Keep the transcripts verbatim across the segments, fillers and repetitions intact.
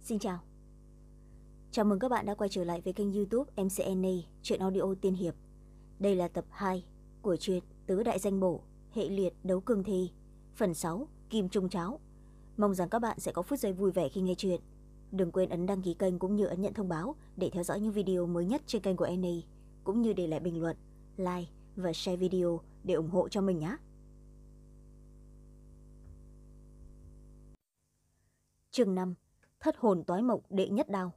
Xin chào. Chào mừng các bạn đã quay trở lại với kênh YouTube em xê en a Truyện Audio Tiên Hiệp. Đây là tập hai của truyện Tứ Đại Danh Bổ, hệ liệt đấu cương thi, phần sáu Kim Trung Cháo. Mong rằng các bạn sẽ có phút giây vui vẻ khi nghe chuyện. Đừng quên ấn đăng ký kênh cũng như ấn nhận thông báo để theo dõi những video mới nhất trên kênh của en a, cũng như để lại bình luận, like và share video để ủng hộ cho mình nhé. Chương năm, Thất hồn toái mộng đệ nhất đao.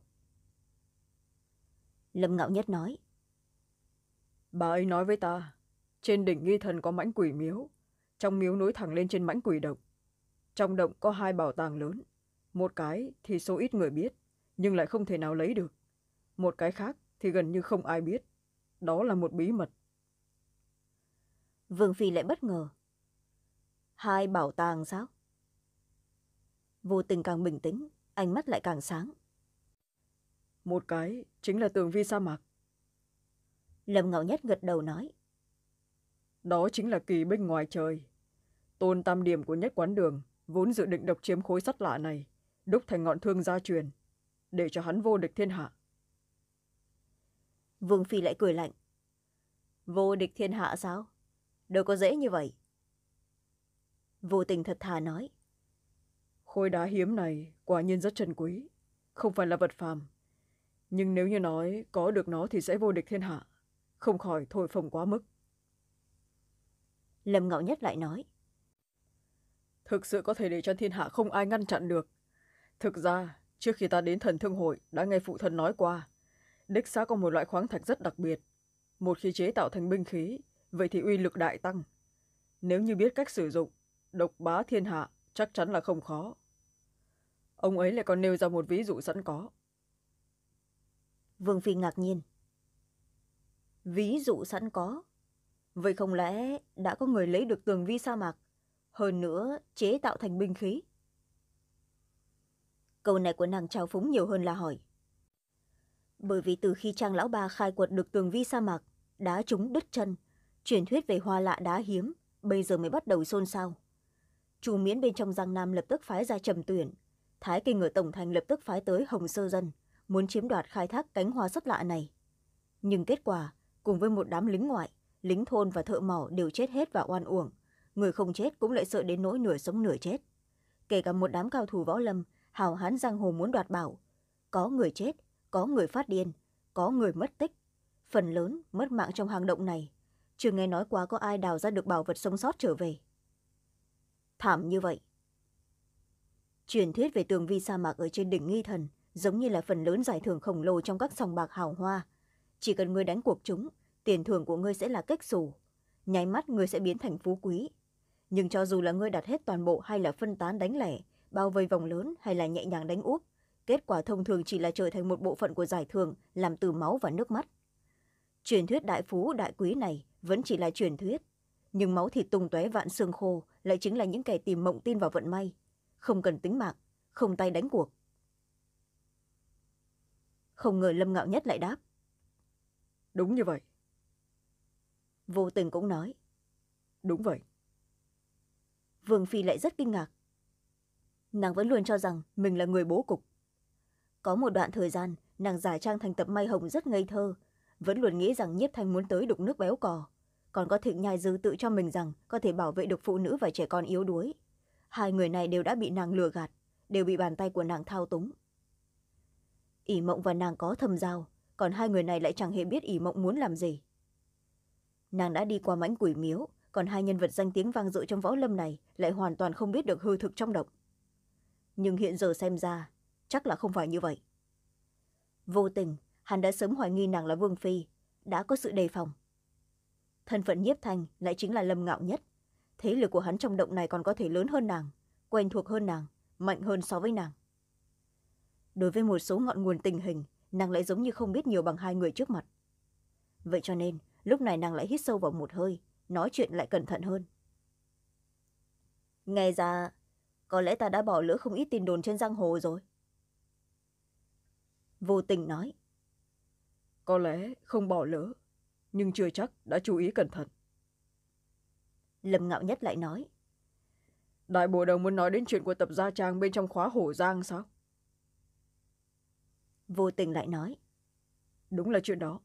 Lâm Ngạo Nhất nói: Bà ấy nói với ta, trên đỉnh Nghi Thần có mãnh quỷ miếu, trong miếu nối thẳng lên trên mãnh quỷ động. Trong động có hai bảo tàng lớn, một cái thì số ít người biết nhưng lại không thể nào lấy được, một cái khác thì gần như không ai biết, đó là một bí mật. Vương Phi lại bất ngờ: Hai bảo tàng sao? Vô Tình càng bình tĩnh, ánh mắt lại càng sáng. Một cái chính là tường vi sa mạc. Lâm Ngạo Nhất gật đầu nói: Đó chính là kỳ binh ngoài trời. Tôn tam điểm của Nhất Quán Đường vốn dự định độc chiếm khối sắt lạ này, đúc thành ngọn thương gia truyền, để cho hắn vô địch thiên hạ. Vương Phi lại cười lạnh: Vô địch thiên hạ sao? Đâu có dễ như vậy. Vô Tình thật thà nói: Khối đá hiếm này quả nhiên rất trân quý, không phải là vật phàm. Nhưng nếu như nói có được nó thì sẽ vô địch thiên hạ, không khỏi thổi phồng quá mức. Lâm Ngạo Nhất lại nói: Thực sự có thể để cho thiên hạ không ai ngăn chặn được. Thực ra, trước khi ta đến Thần Thương Hội đã nghe phụ thân nói qua, đích xác có một loại khoáng thạch rất đặc biệt. Một khi chế tạo thành binh khí, vậy thì uy lực đại tăng. Nếu như biết cách sử dụng, độc bá thiên hạ chắc chắn là không khó. Ông ấy lại còn nêu ra một ví dụ sẵn có. Vương Phi ngạc nhiên: Ví dụ sẵn có? Vậy không lẽ đã có người lấy được tường vi sa mạc, hơn nữa chế tạo thành binh khí? Câu này của nàng trào phúng nhiều hơn là hỏi. Bởi vì từ khi Trang Lão Ba khai quật được tường vi sa mạc, đá trúng đứt chân, truyền thuyết về hoa lạ đá hiếm bây giờ mới bắt đầu xôn xao. Chu Miễn bên trong Giang Nam lập tức phái ra Trầm Tuyển, Thái Kinh ở Tổng Thành lập tức phái tới Hồng Sơ Dân, muốn chiếm đoạt khai thác cánh hoa sắt lạ này. Nhưng kết quả, cùng với một đám lính ngoại, lính thôn và thợ mỏ đều chết hết và oan uổng. Người không chết cũng lại sợ đến nỗi nửa sống nửa chết. Kể cả một đám cao thủ võ lâm, hào hán giang hồ muốn đoạt bảo. Có người chết, có người phát điên, có người mất tích. Phần lớn mất mạng trong hang động này. Chưa nghe nói qua có ai đào ra được bảo vật sống sót trở về. Thảm như vậy. Truyền thuyết về tường vi sa mạc ở trên đỉnh Nghi Thần giống như là phần lớn giải thưởng khổng lồ trong các sòng bạc hào hoa. Chỉ cần ngươi đánh cuộc trúng, tiền thưởng của ngươi sẽ là kếch xù. Nháy mắt ngươi sẽ biến thành phú quý. Nhưng cho dù là ngươi đặt hết toàn bộ hay là phân tán đánh lẻ, bao vây vòng lớn hay là nhẹ nhàng đánh úp, kết quả thông thường chỉ là trở thành một bộ phận của giải thưởng làm từ máu và nước mắt. Truyền thuyết đại phú đại quý này vẫn chỉ là truyền thuyết, nhưng máu thịt tung tóe vạn xương khô lại chính là những kẻ tìm mộng tin vào vận may, không cần tính mạng, không tay đánh cuộc. Không ngờ Lâm Ngạo Nhất lại đáp: Đúng như vậy. Vô Tình cũng nói: Đúng vậy. Vương Phi lại rất kinh ngạc. Nàng vẫn luôn cho rằng mình là người bố cục. Có một đoạn thời gian nàng giả trang thành Tập May Hồng rất ngây thơ, vẫn luôn nghĩ rằng Nhiếp Thanh muốn tới đục nước béo cò, còn có Thịnh Nhai Dư tự cho mình rằng có thể bảo vệ được phụ nữ và trẻ con yếu đuối. Hai người này đều đã bị nàng lừa gạt, đều bị bàn tay của nàng thao túng. ỷ Mộng và nàng có thâm giao, còn hai người này lại chẳng hề biết ỷ Mộng muốn làm gì. Nàng đã đi qua mãnh quỷ miếu, còn hai nhân vật danh tiếng vang dội trong võ lâm này lại hoàn toàn không biết được hư thực trong động. Nhưng hiện giờ xem ra chắc là không phải như vậy. Vô Tình, hắn đã sớm hoài nghi nàng là Vương Phi, đã có sự đề phòng. Thân phận Nhiếp Thanh lại chính là Lâm Ngạo Nhất, thế lực của hắn trong động này còn có thể lớn hơn nàng, quen thuộc hơn nàng, mạnh hơn so với nàng. Đối với một số ngọn nguồn tình hình, nàng lại giống như không biết nhiều bằng hai người trước mặt. Vậy cho nên lúc này nàng lại hít sâu vào một hơi, nói chuyện lại cẩn thận hơn. Nghe ra có lẽ ta đã bỏ lỡ không ít tin đồn trên giang hồ rồi. Vô Tình nói: Có lẽ không bỏ lỡ, nhưng chưa chắc đã chú ý cẩn thận. Lâm Ngạo Nhất lại nói: Đại bộ đầu muốn nói đến chuyện của Tập Gia Trang bên trong khóa Hổ Giang sao? Vô Tình lại nói. Đúng là chuyện đó.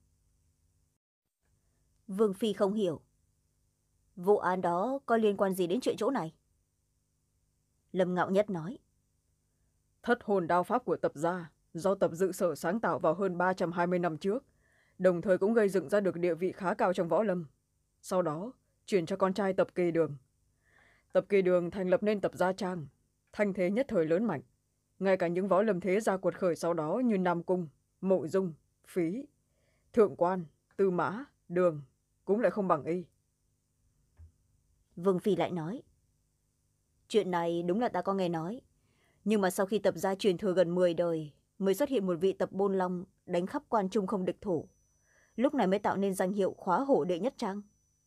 Vương Phi không hiểu. Vụ án đó có liên quan gì đến chuyện chỗ này? Lâm Ngạo Nhất nói. Thất hồn đao pháp của Tập gia do Tập Dự Sở sáng tạo vào hơn ba trăm hai mươi năm trước, đồng thời cũng gây dựng ra được địa vị khá cao trong võ lâm. Sau đó chuyển cho con trai Tập Kỳ Đường. Tập Kỳ Đường thành lập nên Tập Gia Trang, thanh thế nhất thời lớn mạnh. Ngay cả những võ lâm thế gia quật khởi sau đó như Nam Cung, Mộ Dung, Phí, Thượng Quan, Tư Mã, Đường cũng lại không bằng y. Vương Phi lại nói. Chuyện này đúng là ta có nghe nói. Nhưng mà sau khi Tập gia truyền thừa gần mười đời, mới xuất hiện một vị Tập Bôn Long đánh khắp quan trung không địch thủ. Lúc này mới tạo nên danh hiệu khóa hổ đệ nhất trang.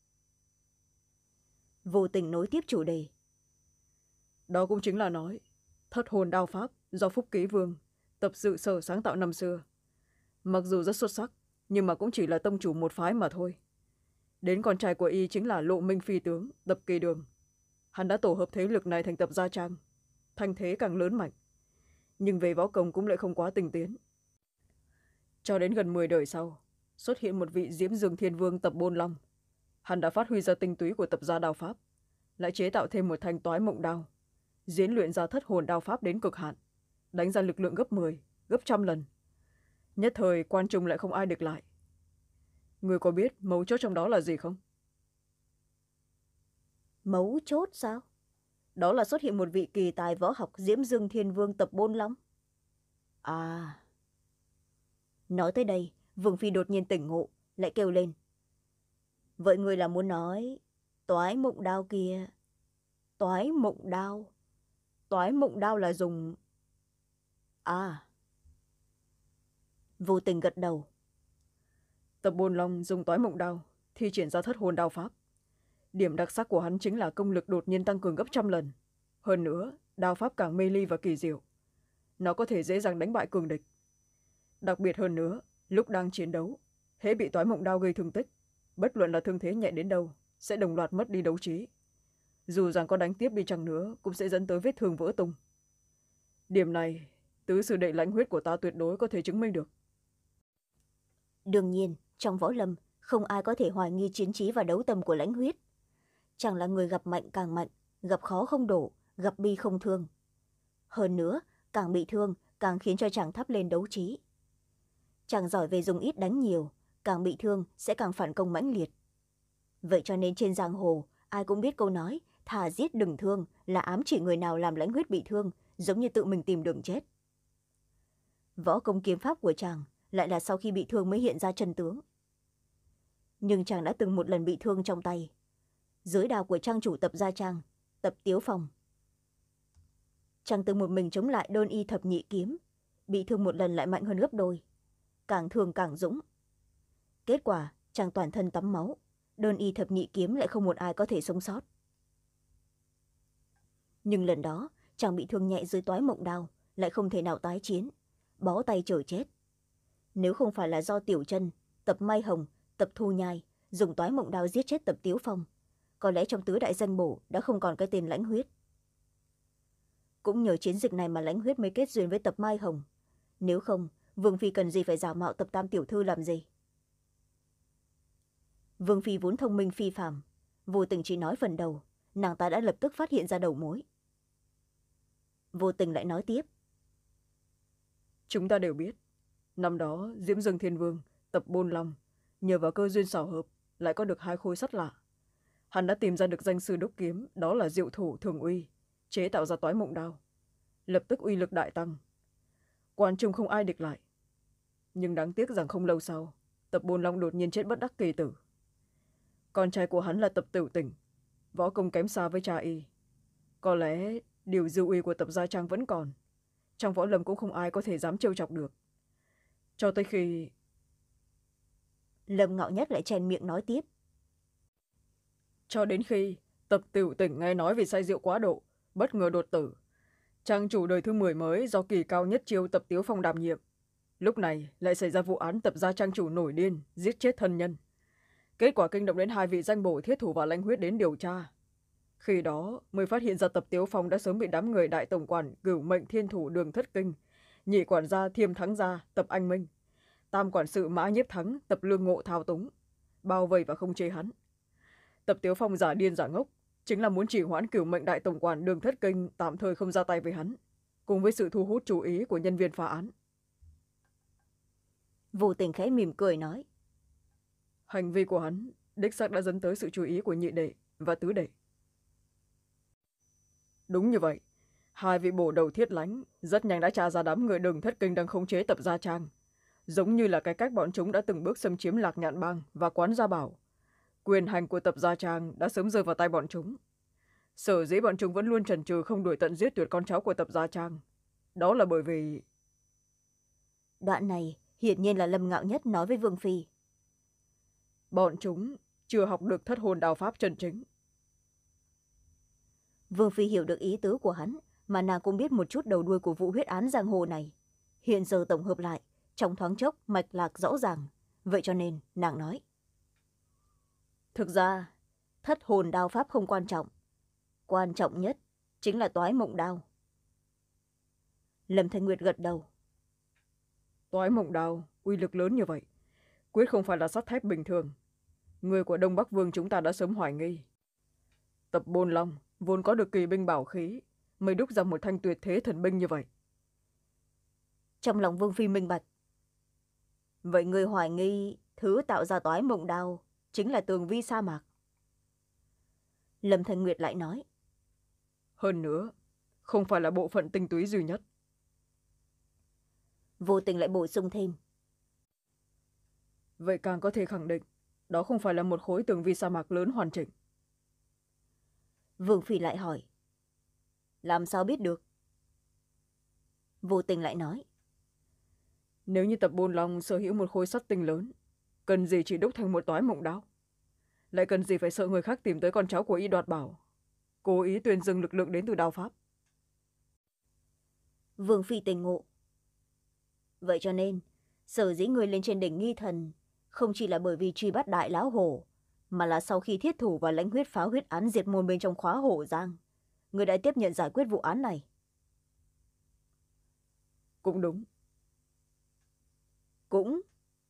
Vô Tình nối tiếp chủ đề. Đó cũng chính là nói, thất hồn đao pháp do Phúc Ký Vương, Tập Dự Sở sáng tạo năm xưa. Mặc dù rất xuất sắc, nhưng mà cũng chỉ là tông chủ một phái mà thôi. Đến con trai của y chính là Lộ Minh Phi Tướng, Tập Kỳ Đường. Hắn đã tổ hợp thế lực này thành Tập Gia Trang, thanh thế càng lớn mạnh. Nhưng về võ công cũng lại không quá tinh tiến. Cho đến gần mười đời sau, xuất hiện một vị Diễm Dương Thiên Vương Tập Bôn Long. Hắn đã phát huy ra tinh túy của Tập gia đao pháp, lại chế tạo thêm một thanh toái mộng đao, diễn luyện ra thất hồn đao pháp đến cực hạn, đánh ra lực lượng gấp mười, gấp trăm lần. Nhất thời quan trung lại không ai địch lại. Người có biết mấu chốt trong đó là gì không? Mấu chốt sao? Đó là xuất hiện một vị kỳ tài võ học Diễm Dương Thiên Vương Tập Bôn Long. À. Nói tới đây, Vương Phi đột nhiên tỉnh ngộ, lại kêu lên. Vậy người là muốn nói toái mộng đao kia? Toái mộng đao? Toái mộng đao là dùng... À. Vô Tình gật đầu. Tập Bôn Long dùng toái mộng đao thi triển ra thất hồn đao pháp. Điểm đặc sắc của hắn chính là công lực đột nhiên tăng cường gấp trăm lần. Hơn nữa, đao pháp càng mê ly và kỳ diệu. Nó có thể dễ dàng đánh bại cường địch. Đặc biệt hơn nữa, lúc đang chiến đấu, hễ bị toái mộng đao gây thương tích, bất luận là thương thế nhẹ đến đâu, sẽ đồng loạt mất đi đấu trí. Dù rằng có đánh tiếp đi chăng nữa, cũng sẽ dẫn tới vết thương vỡ tung. Điểm này, tứ sư đệ lãnh huyết của ta tuyệt đối có thể chứng minh được. Đương nhiên, trong võ lâm, không ai có thể hoài nghi chiến trí và đấu tâm của lãnh huyết. Chẳng là người gặp mạnh càng mạnh, gặp khó không đổ, gặp bi không thương. Hơn nữa, càng bị thương, càng khiến cho chàng thắp lên đấu trí. Chàng giỏi về dùng ít đánh nhiều, càng bị thương sẽ càng phản công mãnh liệt. Vậy cho nên trên giang hồ, ai cũng biết câu nói thà giết đừng thương là ám chỉ người nào làm lãnh huyết bị thương, giống như tự mình tìm đường chết. Võ công kiếm pháp của chàng lại là sau khi bị thương mới hiện ra chân tướng. Nhưng chàng đã từng một lần bị thương trong tay, dưới đao của trang chủ Tập Gia Trang, Tập Tiếu Phong. Chàng từng một mình chống lại Đơn Y Thập Nhị Kiếm, bị thương một lần lại mạnh hơn gấp đôi, càng thương càng dũng. Kết quả chàng toàn thân tắm máu, Đơn Y Thập Nhị Kiếm lại không một ai có thể sống sót. Nhưng lần đó chàng bị thương nhẹ dưới toái mộng đao, lại không thể nào tái chiến, bó tay chờ chết. Nếu không phải là do Tiểu Chân, Tập Mai Hồng, Tập Thu Nhai dùng toái mộng đao giết chết Tập Tiếu Phong, có lẽ trong tứ đại danh bổ đã không còn cái tên lãnh huyết. Cũng nhờ chiến dịch này mà lãnh huyết mới kết duyên với Tập Mai Hồng. Nếu không, Vương Phi cần gì phải giả mạo Tập Tam Tiểu Thư làm gì? Vương Phi vốn thông minh phi phàm, Vô Tình chỉ nói phần đầu, nàng ta đã lập tức phát hiện ra đầu mối. Vô Tình lại nói tiếp. Chúng ta đều biết, năm đó Diễm Dương Thiên Vương, Tập Bôn Long, nhờ vào cơ duyên xảo hợp, lại có được hai khối sắt lạ. Hắn đã tìm ra được danh sư đúc kiếm, đó là Diệu Thủ Thường Uy, chế tạo ra toái mộng đao. Lập tức uy lực đại tăng. Quan trung không ai địch lại. Nhưng đáng tiếc rằng không lâu sau, Tập Bôn Long đột nhiên chết bất đắc kỳ tử. Con trai của hắn là Tập Tiểu Tỉnh, võ công kém xa với cha y. Có lẽ điều dư uy của Tập Gia Trang vẫn còn. Trong võ lâm cũng không ai có thể dám trêu chọc được. Cho tới khi... Lâm Ngạo Nhất lại chen miệng nói tiếp. Cho đến khi Tập Tiểu Tỉnh nghe nói vì say rượu quá độ, bất ngờ đột tử. Trang chủ đời thứ mười mới do kỳ cao nhất chiêu Tập Tiếu Phong đảm nhiệm. Lúc này lại xảy ra vụ án Tập gia trang chủ nổi điên, giết chết thân nhân. Kết quả kinh động đến hai vị danh bổ thiết thủ và lãnh huyết đến điều tra. Khi đó mới phát hiện ra Tập Tiếu Phong đã sớm bị đám người đại tổng quản Cửu Mệnh Thiên Thủ Đường thất kinh, nhị quản gia Thiêm Thắng Gia tập anh minh, tam quản sự Mã Nhiếp Thắng tập lương ngộ thao túng, bao vây và không chế hắn. Tập Tiếu Phong giả điên giả ngốc, chính là muốn chỉ hoãn cửu mệnh đại tổng quản Đường Thất Kinh tạm thời không ra tay với hắn, cùng với sự thu hút chú ý của nhân viên phá án. Vô Tình khẽ mỉm cười nói. Hành vi của hắn đích xác đã dẫn tới sự chú ý của nhị đệ và tứ đệ. Đúng như vậy, hai vị bổ đầu thiết lánh rất nhanh đã tra ra đám người Đường Thất Kinh đang khống chế Tập Gia Trang, giống như là cái cách bọn chúng đã từng bước xâm chiếm Lạc Nhạn Bang và Quán Gia Bảo. Quyền hành của Tập Gia Trang đã sớm rơi vào tay bọn chúng. Sở dĩ bọn chúng vẫn luôn chần chừ không đuổi tận giết tuyệt con cháu của Tập Gia Trang, đó là bởi vì... Đoạn này hiển nhiên là Lâm Ngạo Nhất nói với Vương Phi. Bọn chúng chưa học được thất hồn đào pháp chân chính. Vương Phi hiểu được ý tứ của hắn, mà nàng cũng biết một chút đầu đuôi của vụ huyết án giang hồ này. Hiện giờ tổng hợp lại, trong thoáng chốc mạch lạc rõ ràng. Vậy cho nên nàng nói. Thực ra, thất hồn đao pháp không quan trọng. Quan trọng nhất chính là toái mộng đao. Lâm Thanh Nguyệt gật đầu. Toái mộng đao, uy lực lớn như vậy, quyết không phải là sắt thép bình thường. Người của Đông Bắc Vương chúng ta đã sớm hoài nghi. Tập Bôn Long vốn có được kỳ binh bảo khí, mới đúc ra một thanh tuyệt thế thần binh như vậy. Trong lòng Vương Phi minh bạch. Vậy người hoài nghi thứ tạo ra toái mộng đao chính là tường vi sa mạc. Lâm Thanh Nguyệt lại nói. Hơn nữa, không phải là bộ phận tinh túy duy nhất. Vô Tình lại bổ sung thêm. Vậy càng có thể khẳng định, đó không phải là một khối tường vi sa mạc lớn hoàn chỉnh. Vương Phi lại hỏi. Làm sao biết được? Vô Tình lại nói. Nếu như Tập Bôn Long sở hữu một khối sắt tinh lớn, cần gì chỉ đúc thành một toái mộng đao? Lại cần gì phải sợ người khác tìm tới con cháu của y đoạt bảo, cố ý tuyên dừng lực lượng đến từ đao pháp? Vương Phi tỉnh ngộ. Vậy cho nên, sở dĩ người lên trên đỉnh nghi thần không chỉ là bởi vì truy bắt đại lão hổ, mà là sau khi thiết thủ và lãnh huyết phá huyết án diệt môn bên trong khóa hổ giang, người đã tiếp nhận giải quyết vụ án này. Cũng đúng. Cũng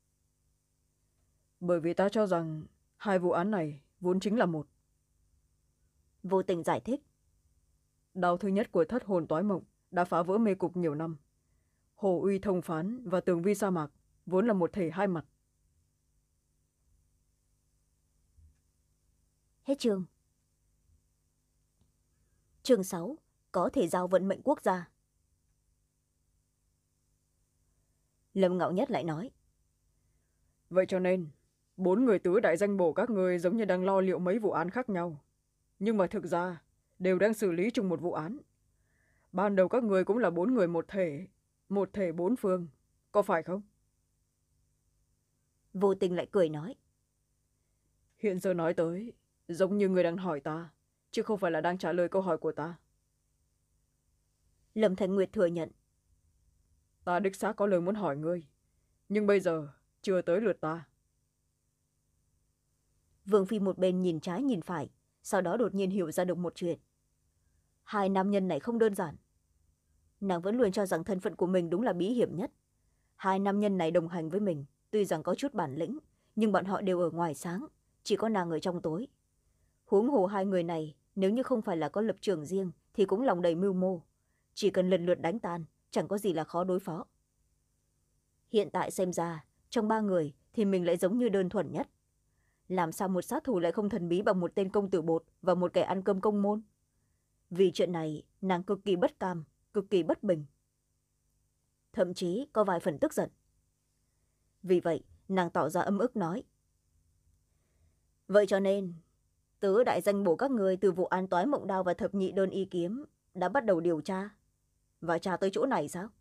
bởi vì ta cho rằng hai vụ án này vốn chính là một. Vô Tình giải thích. Đao thứ nhất của thất hồn toái mộng đã phá vỡ mê cục nhiều năm. Hồ uy thông phán và tường vi sa mạc vốn là một thể hai mặt. Hết chương. Chương sáu. Có thể giao vận mệnh quốc gia. Lâm Ngạo Nhất lại nói. Vậy cho nên, bốn người tứ đại danh bổ các người giống như đang lo liệu mấy vụ án khác nhau. Nhưng mà thực ra, đều đang xử lý chung một vụ án. Ban đầu các người cũng là bốn người một thể, một thể bốn phương, có phải không? Vô Tình lại cười nói. Hiện giờ nói tới, giống như người đang hỏi ta, chứ không phải là đang trả lời câu hỏi của ta. Lâm Thanh Nguyệt thừa nhận. Ta đích xác có lời muốn hỏi ngươi, nhưng bây giờ chưa tới lượt ta. Vương Phi một bên nhìn trái nhìn phải, sau đó đột nhiên hiểu ra được một chuyện. Hai nam nhân này không đơn giản. Nàng vẫn luôn cho rằng thân phận của mình đúng là bí hiểm nhất. Hai nam nhân này đồng hành với mình, tuy rằng có chút bản lĩnh, nhưng bọn họ đều ở ngoài sáng, chỉ có nàng ở trong tối. Huống hồ hai người này, nếu như không phải là có lập trường riêng, thì cũng lòng đầy mưu mô. Chỉ cần lần lượt đánh tan, chẳng có gì là khó đối phó. Hiện tại xem ra, trong ba người thì mình lại giống như đơn thuần nhất. Làm sao một sát thủ lại không thần bí bằng một tên công tử bột và một kẻ ăn cơm công môn? Vì chuyện này, nàng cực kỳ bất cam, cực kỳ bất bình. Thậm chí có vài phần tức giận. Vì vậy, nàng tỏ ra âm ức nói. Vậy cho nên, tứ đại danh bổ các người từ vụ án toái mộng đao và thập nhị đơn y kiếm đã bắt đầu điều tra. Và tra tới chỗ này sao?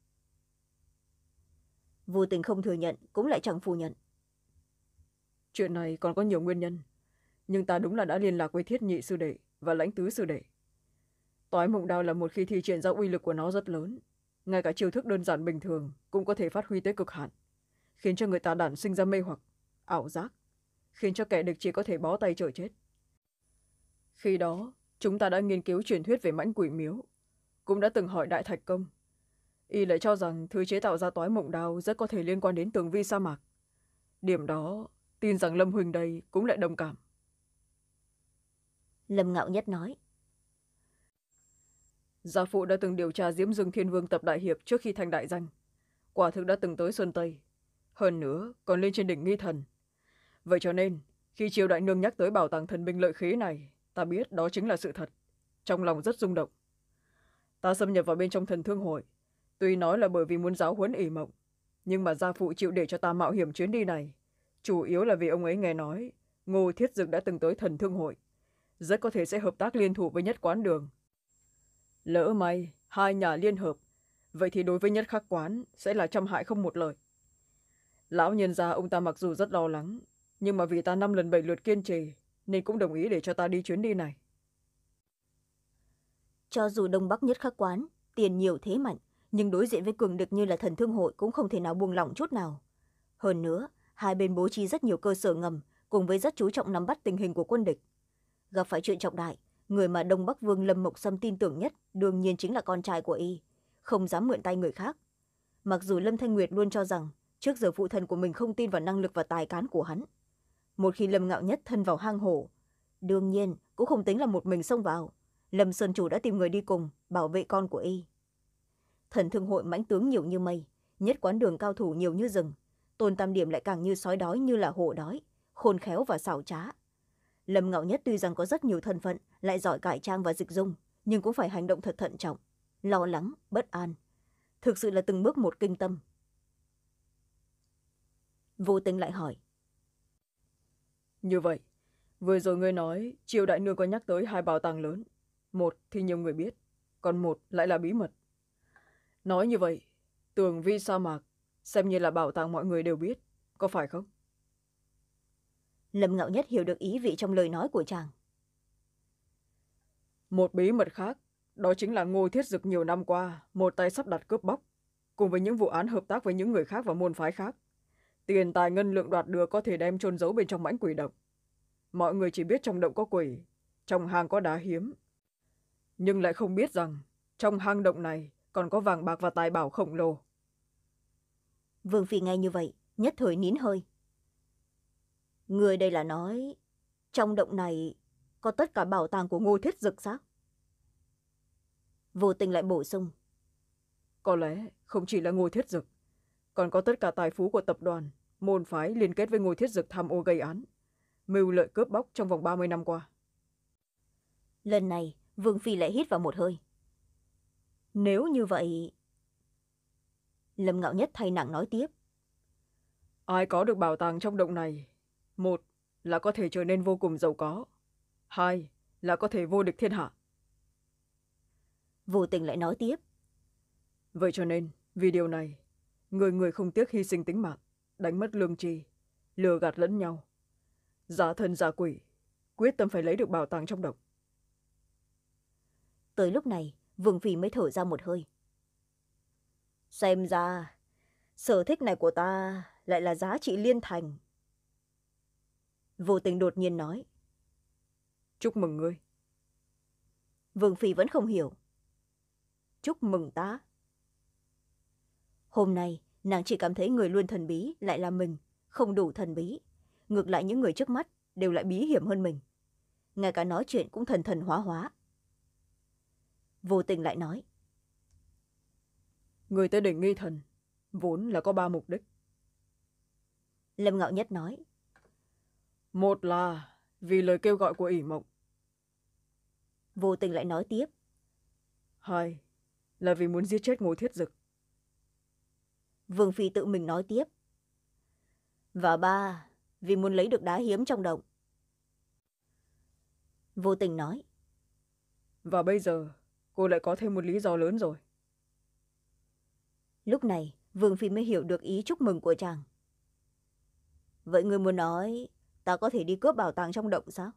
Vô Tình không thừa nhận, cũng lại chẳng phủ nhận. Chuyện này còn có nhiều nguyên nhân, nhưng ta đúng là đã liên lạc với thiết nhị sư đệ và lãnh tứ sư đệ. Toái mộng đao là một khi thi triển ra uy lực của nó rất lớn, ngay cả chiêu thức đơn giản bình thường cũng có thể phát huy tới cực hạn, khiến cho người ta đản sinh ra mê hoặc, ảo giác, khiến cho kẻ địch chỉ có thể bó tay chờ chết. Khi đó, chúng ta đã nghiên cứu truyền thuyết về mãnh quỷ miếu, cũng đã từng hỏi Đại Thạch Công. Y lại cho rằng thứ chế tạo ra toái mộng đao rất có thể liên quan đến tường vi sa mạc. Điểm đó, tin rằng Lâm Huỳnh đây cũng lại đồng cảm. Lâm Ngạo Nhất nói. Gia phụ đã từng điều tra Diễm Dương Thiên Vương tập đại hiệp trước khi thành đại danh. Quả thực đã từng tới Sơn Tây. Hơn nữa, còn lên trên đỉnh Nghi Thần. Vậy cho nên, khi Triều đại nương nhắc tới bảo tàng thần binh lợi khí này, ta biết đó chính là sự thật. Trong lòng rất rung động. Ta xâm nhập vào bên trong thần thương hội. Tuy nói là bởi vì muốn giáo huấn ỷ mộng, nhưng mà gia phụ chịu để cho ta mạo hiểm chuyến đi này. Chủ yếu là vì ông ấy nghe nói Ngô Thiết Dực đã từng tới thần thương hội. Rất có thể sẽ hợp tác liên thủ với Nhất Quán Đường. Lỡ may, hai nhà liên hợp, vậy thì đối với Nhất Khắc Quán sẽ là trăm hại không một lợi. Lão nhân gia ông ta mặc dù rất lo lắng, nhưng mà vì ta năm lần bảy lượt kiên trì, nên cũng đồng ý để cho ta đi chuyến đi này. Cho dù Đông Bắc Nhất Khắc Quán, tiền nhiều thế mạnh, nhưng đối diện với cường địch như là thần thương hội cũng không thể nào buông lỏng chút nào. Hơn nữa, hai bên bố trí rất nhiều cơ sở ngầm, cùng với rất chú trọng nắm bắt tình hình của quân địch. Gặp phải chuyện trọng đại, người mà Đông Bắc Vương Lâm Mộc Sâm tin tưởng nhất đương nhiên chính là con trai của y, không dám mượn tay người khác. Mặc dù Lâm Thanh Nguyệt luôn cho rằng trước giờ phụ thân của mình không tin vào năng lực và tài cán của hắn. Một khi Lâm Ngạo Nhất thân vào hang hổ, đương nhiên cũng không tính là một mình xông vào. Lâm Sơn Chủ đã tìm người đi cùng bảo vệ con của y. Thần thương hội mãnh tướng nhiều như mây, Nhất Quán Đường cao thủ nhiều như rừng, Tôn Tam Điểm lại càng như sói đói như là hổ đói, khôn khéo và xảo trá. Lâm Ngạo Nhất tuy rằng có rất nhiều thân phận, lại giỏi cải trang và dịch dung, nhưng cũng phải hành động thật thận trọng, lo lắng, bất an. Thực sự là từng bước một kinh tâm. Vô Tình lại hỏi. Như vậy, vừa rồi ngươi nói Triều đại nương có nhắc tới hai bảo tàng lớn. Một thì nhiều người biết, còn một lại là bí mật. Nói như vậy, tường vi sa mạc xem như là bảo tàng mọi người đều biết, có phải không? Lâm Ngạo Nhất hiểu được ý vị trong lời nói của chàng. Một bí mật khác, đó chính là Ngô Thiết Dực nhiều năm qua một tay sắp đặt cướp bóc, cùng với những vụ án hợp tác với những người khác và môn phái khác. Tiền tài ngân lượng đoạt được có thể đem chôn giấu bên trong mãnh quỷ động. Mọi người chỉ biết trong động có quỷ, trong hang có đá hiếm, nhưng lại không biết rằng trong hang động này còn có vàng bạc và tài bảo khổng lồ. Vương Phi nghe như vậy, nhất thời nín hơi. Người đây là nói trong động này có tất cả bảo tàng của Ngô Thiết Dực sao? Vô Tình lại bổ sung. Có lẽ không chỉ là Ngô Thiết Dực, còn có tất cả tài phú của tập đoàn, môn phái liên kết với Ngô Thiết Dực tham ô gây án, mưu lợi cướp bóc trong vòng ba mươi năm qua. Lần này Vương Phi lại hít vào một hơi. Nếu như vậy... Lâm Ngạo Nhất thay nặng nói tiếp. Ai có được bảo tàng trong động này, một là có thể trở nên vô cùng giàu có, hai là có thể vô địch thiên hạ. Vô Tình lại nói tiếp. Vậy cho nên, vì điều này, người người không tiếc hy sinh tính mạng, đánh mất lương tri, lừa gạt lẫn nhau, giả thần giả quỷ, quyết tâm phải lấy được bảo tàng trong động. Tới lúc này, Vương Phi mới thở ra một hơi. Xem ra, sở thích này của ta lại là giá trị liên thành. Vô Tình đột nhiên nói. Chúc mừng ngươi. Vương Phi vẫn không hiểu. Chúc mừng ta. Hôm nay, nàng chỉ cảm thấy người luôn thần bí lại là mình, không đủ thần bí. Ngược lại những người trước mắt đều lại bí hiểm hơn mình. Ngay cả nói chuyện cũng thần thần hóa hóa. Vô Tình lại nói. Người tới đỉnh Nghi Thần, vốn là có ba mục đích. Lâm Ngạo Nhất nói. Một là vì lời kêu gọi của ỷ mộng. Vô Tình lại nói tiếp. Hai là vì muốn giết chết Ngô Thiết Dực. Vương Phi tự mình nói tiếp. Và ba, vì muốn lấy được đá hiếm trong động. Vô Tình nói. Và bây giờ, cô lại có thêm một lý do lớn rồi. Lúc này, Vương Phi mới hiểu được ý chúc mừng của chàng. Vậy người muốn nói, ta có thể đi cướp bảo tàng trong động sao?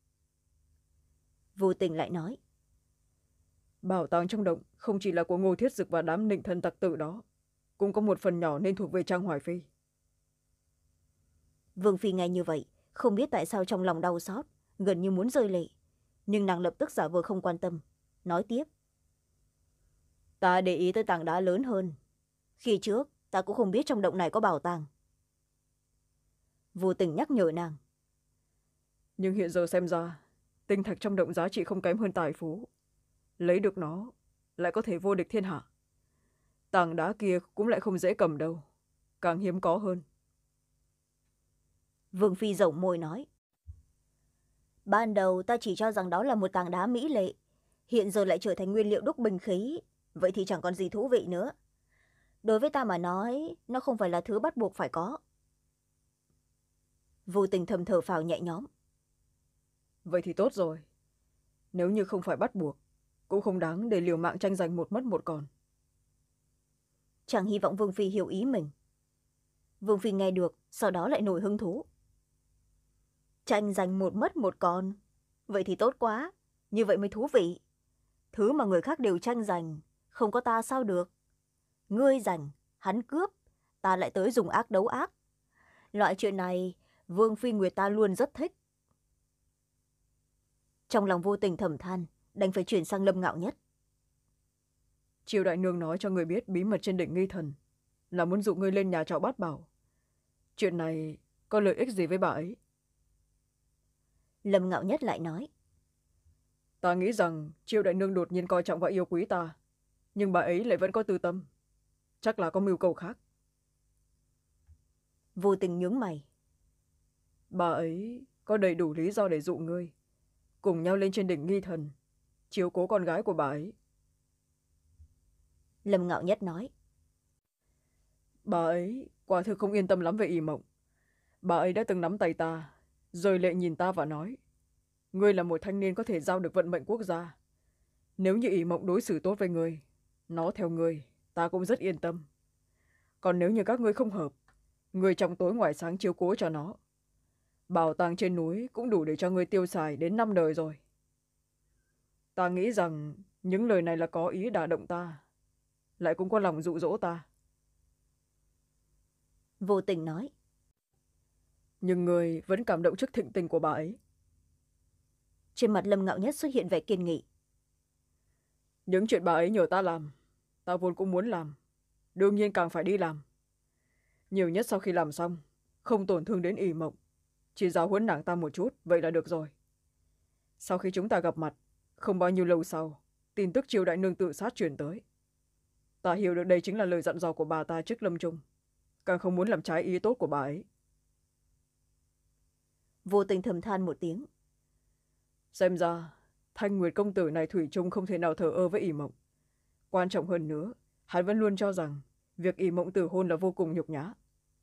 Vô Tình lại nói. Bảo tàng trong động không chỉ là của Ngô Thiết Dực và đám nịnh thần tặc tử đó, cũng có một phần nhỏ nên thuộc về Trang Hoài Phi. Vương Phi nghe như vậy, không biết tại sao trong lòng đau xót, gần như muốn rơi lệ. Nhưng nàng lập tức giả vờ không quan tâm, nói tiếp. Ta để ý tới tảng đá lớn hơn. Khi trước ta cũng không biết trong động này có bảo tàng. Vô tình nhắc nhở nàng. Nhưng hiện giờ xem ra tinh thạch trong động giá trị không kém hơn tài phú. Lấy được nó lại có thể vô địch thiên hạ. Tảng đá kia cũng lại không dễ cầm đâu, càng hiếm có hơn. Vương Phi dẩu môi nói. Ban đầu ta chỉ cho rằng đó là một tảng đá mỹ lệ, hiện giờ lại trở thành nguyên liệu đúc binh khí, vậy thì chẳng còn gì thú vị nữa. Đối với ta mà nói, nó không phải là thứ bắt buộc phải có. Vô tình thầm thở phào nhẹ nhõm. Vậy thì tốt rồi. Nếu như không phải bắt buộc, cũng không đáng để liều mạng tranh giành một mất một còn. Chàng hy vọng Vương Phi hiểu ý mình. Vương Phi nghe được, sau đó lại nổi hứng thú. Tranh giành một mất một còn, vậy thì tốt quá, như vậy mới thú vị. Thứ mà người khác đều tranh giành, không có ta sao được. Ngươi giành, hắn cướp, ta lại tới dùng ác đấu ác. Loại chuyện này Vương Phi Nguyệt ta luôn rất thích. Trong lòng vô tình thầm than, đành phải chuyển sang Lâm Ngạo Nhất. Triều đại nương nói cho người biết bí mật trên đỉnh Nghi Thần, là muốn dụ ngươi lên nhà trọ bát bảo. Chuyện này có lợi ích gì với bà ấy? Lâm Ngạo Nhất lại nói. Ta nghĩ rằng Triều đại nương đột nhiên coi trọng và yêu quý ta, nhưng bà ấy lại vẫn có tư tâm. Chắc là có mưu cầu khác. Vô tình nhướng mày. Bà ấy có đầy đủ lý do để dụ ngươi cùng nhau lên trên đỉnh Nghi Thần, chiếu cố con gái của bà ấy. Lâm Ngạo Nhất nói. Bà ấy quả thực không yên tâm lắm về Y Mộng. Bà ấy đã từng nắm tay ta, rơi lệ nhìn ta và nói, ngươi là một thanh niên có thể giao được vận mệnh quốc gia. Nếu như Y Mộng đối xử tốt với ngươi, nó theo ngươi, ta cũng rất yên tâm. Còn nếu như các ngươi không hợp, ngươi trong tối ngoài sáng chiếu cố cho nó, bảo tàng trên núi cũng đủ để cho ngươi tiêu xài đến năm đời rồi. Ta nghĩ rằng những lời này là có ý đả động ta, lại cũng có lòng dụ dỗ ta. Vô tình nói. Nhưng ngươi vẫn cảm động trước thịnh tình của bà ấy. Trên mặt Lâm Ngạo Nhất xuất hiện vẻ kiên nghị. Những chuyện bà ấy nhờ ta làm, ta vốn cũng muốn làm, đương nhiên càng phải đi làm. Nhiều nhất sau khi làm xong, không tổn thương đến Y Mộng, chỉ giáo huấn nàng ta một chút, vậy là được rồi. Sau khi chúng ta gặp mặt, không bao nhiêu lâu sau, tin tức Triều đại nương tự sát truyền tới. Ta hiểu được đây chính là lời dặn dò của bà ta trước lâm chung, càng không muốn làm trái ý tốt của bà ấy. Vô tình thầm than một tiếng. Xem ra Thanh Nguyệt công tử này thủy chung không thể nào thờ ơ với Y Mộng. Quan trọng hơn nữa, hắn vẫn luôn cho rằng việc Y Mộng tử hôn là vô cùng nhục nhã.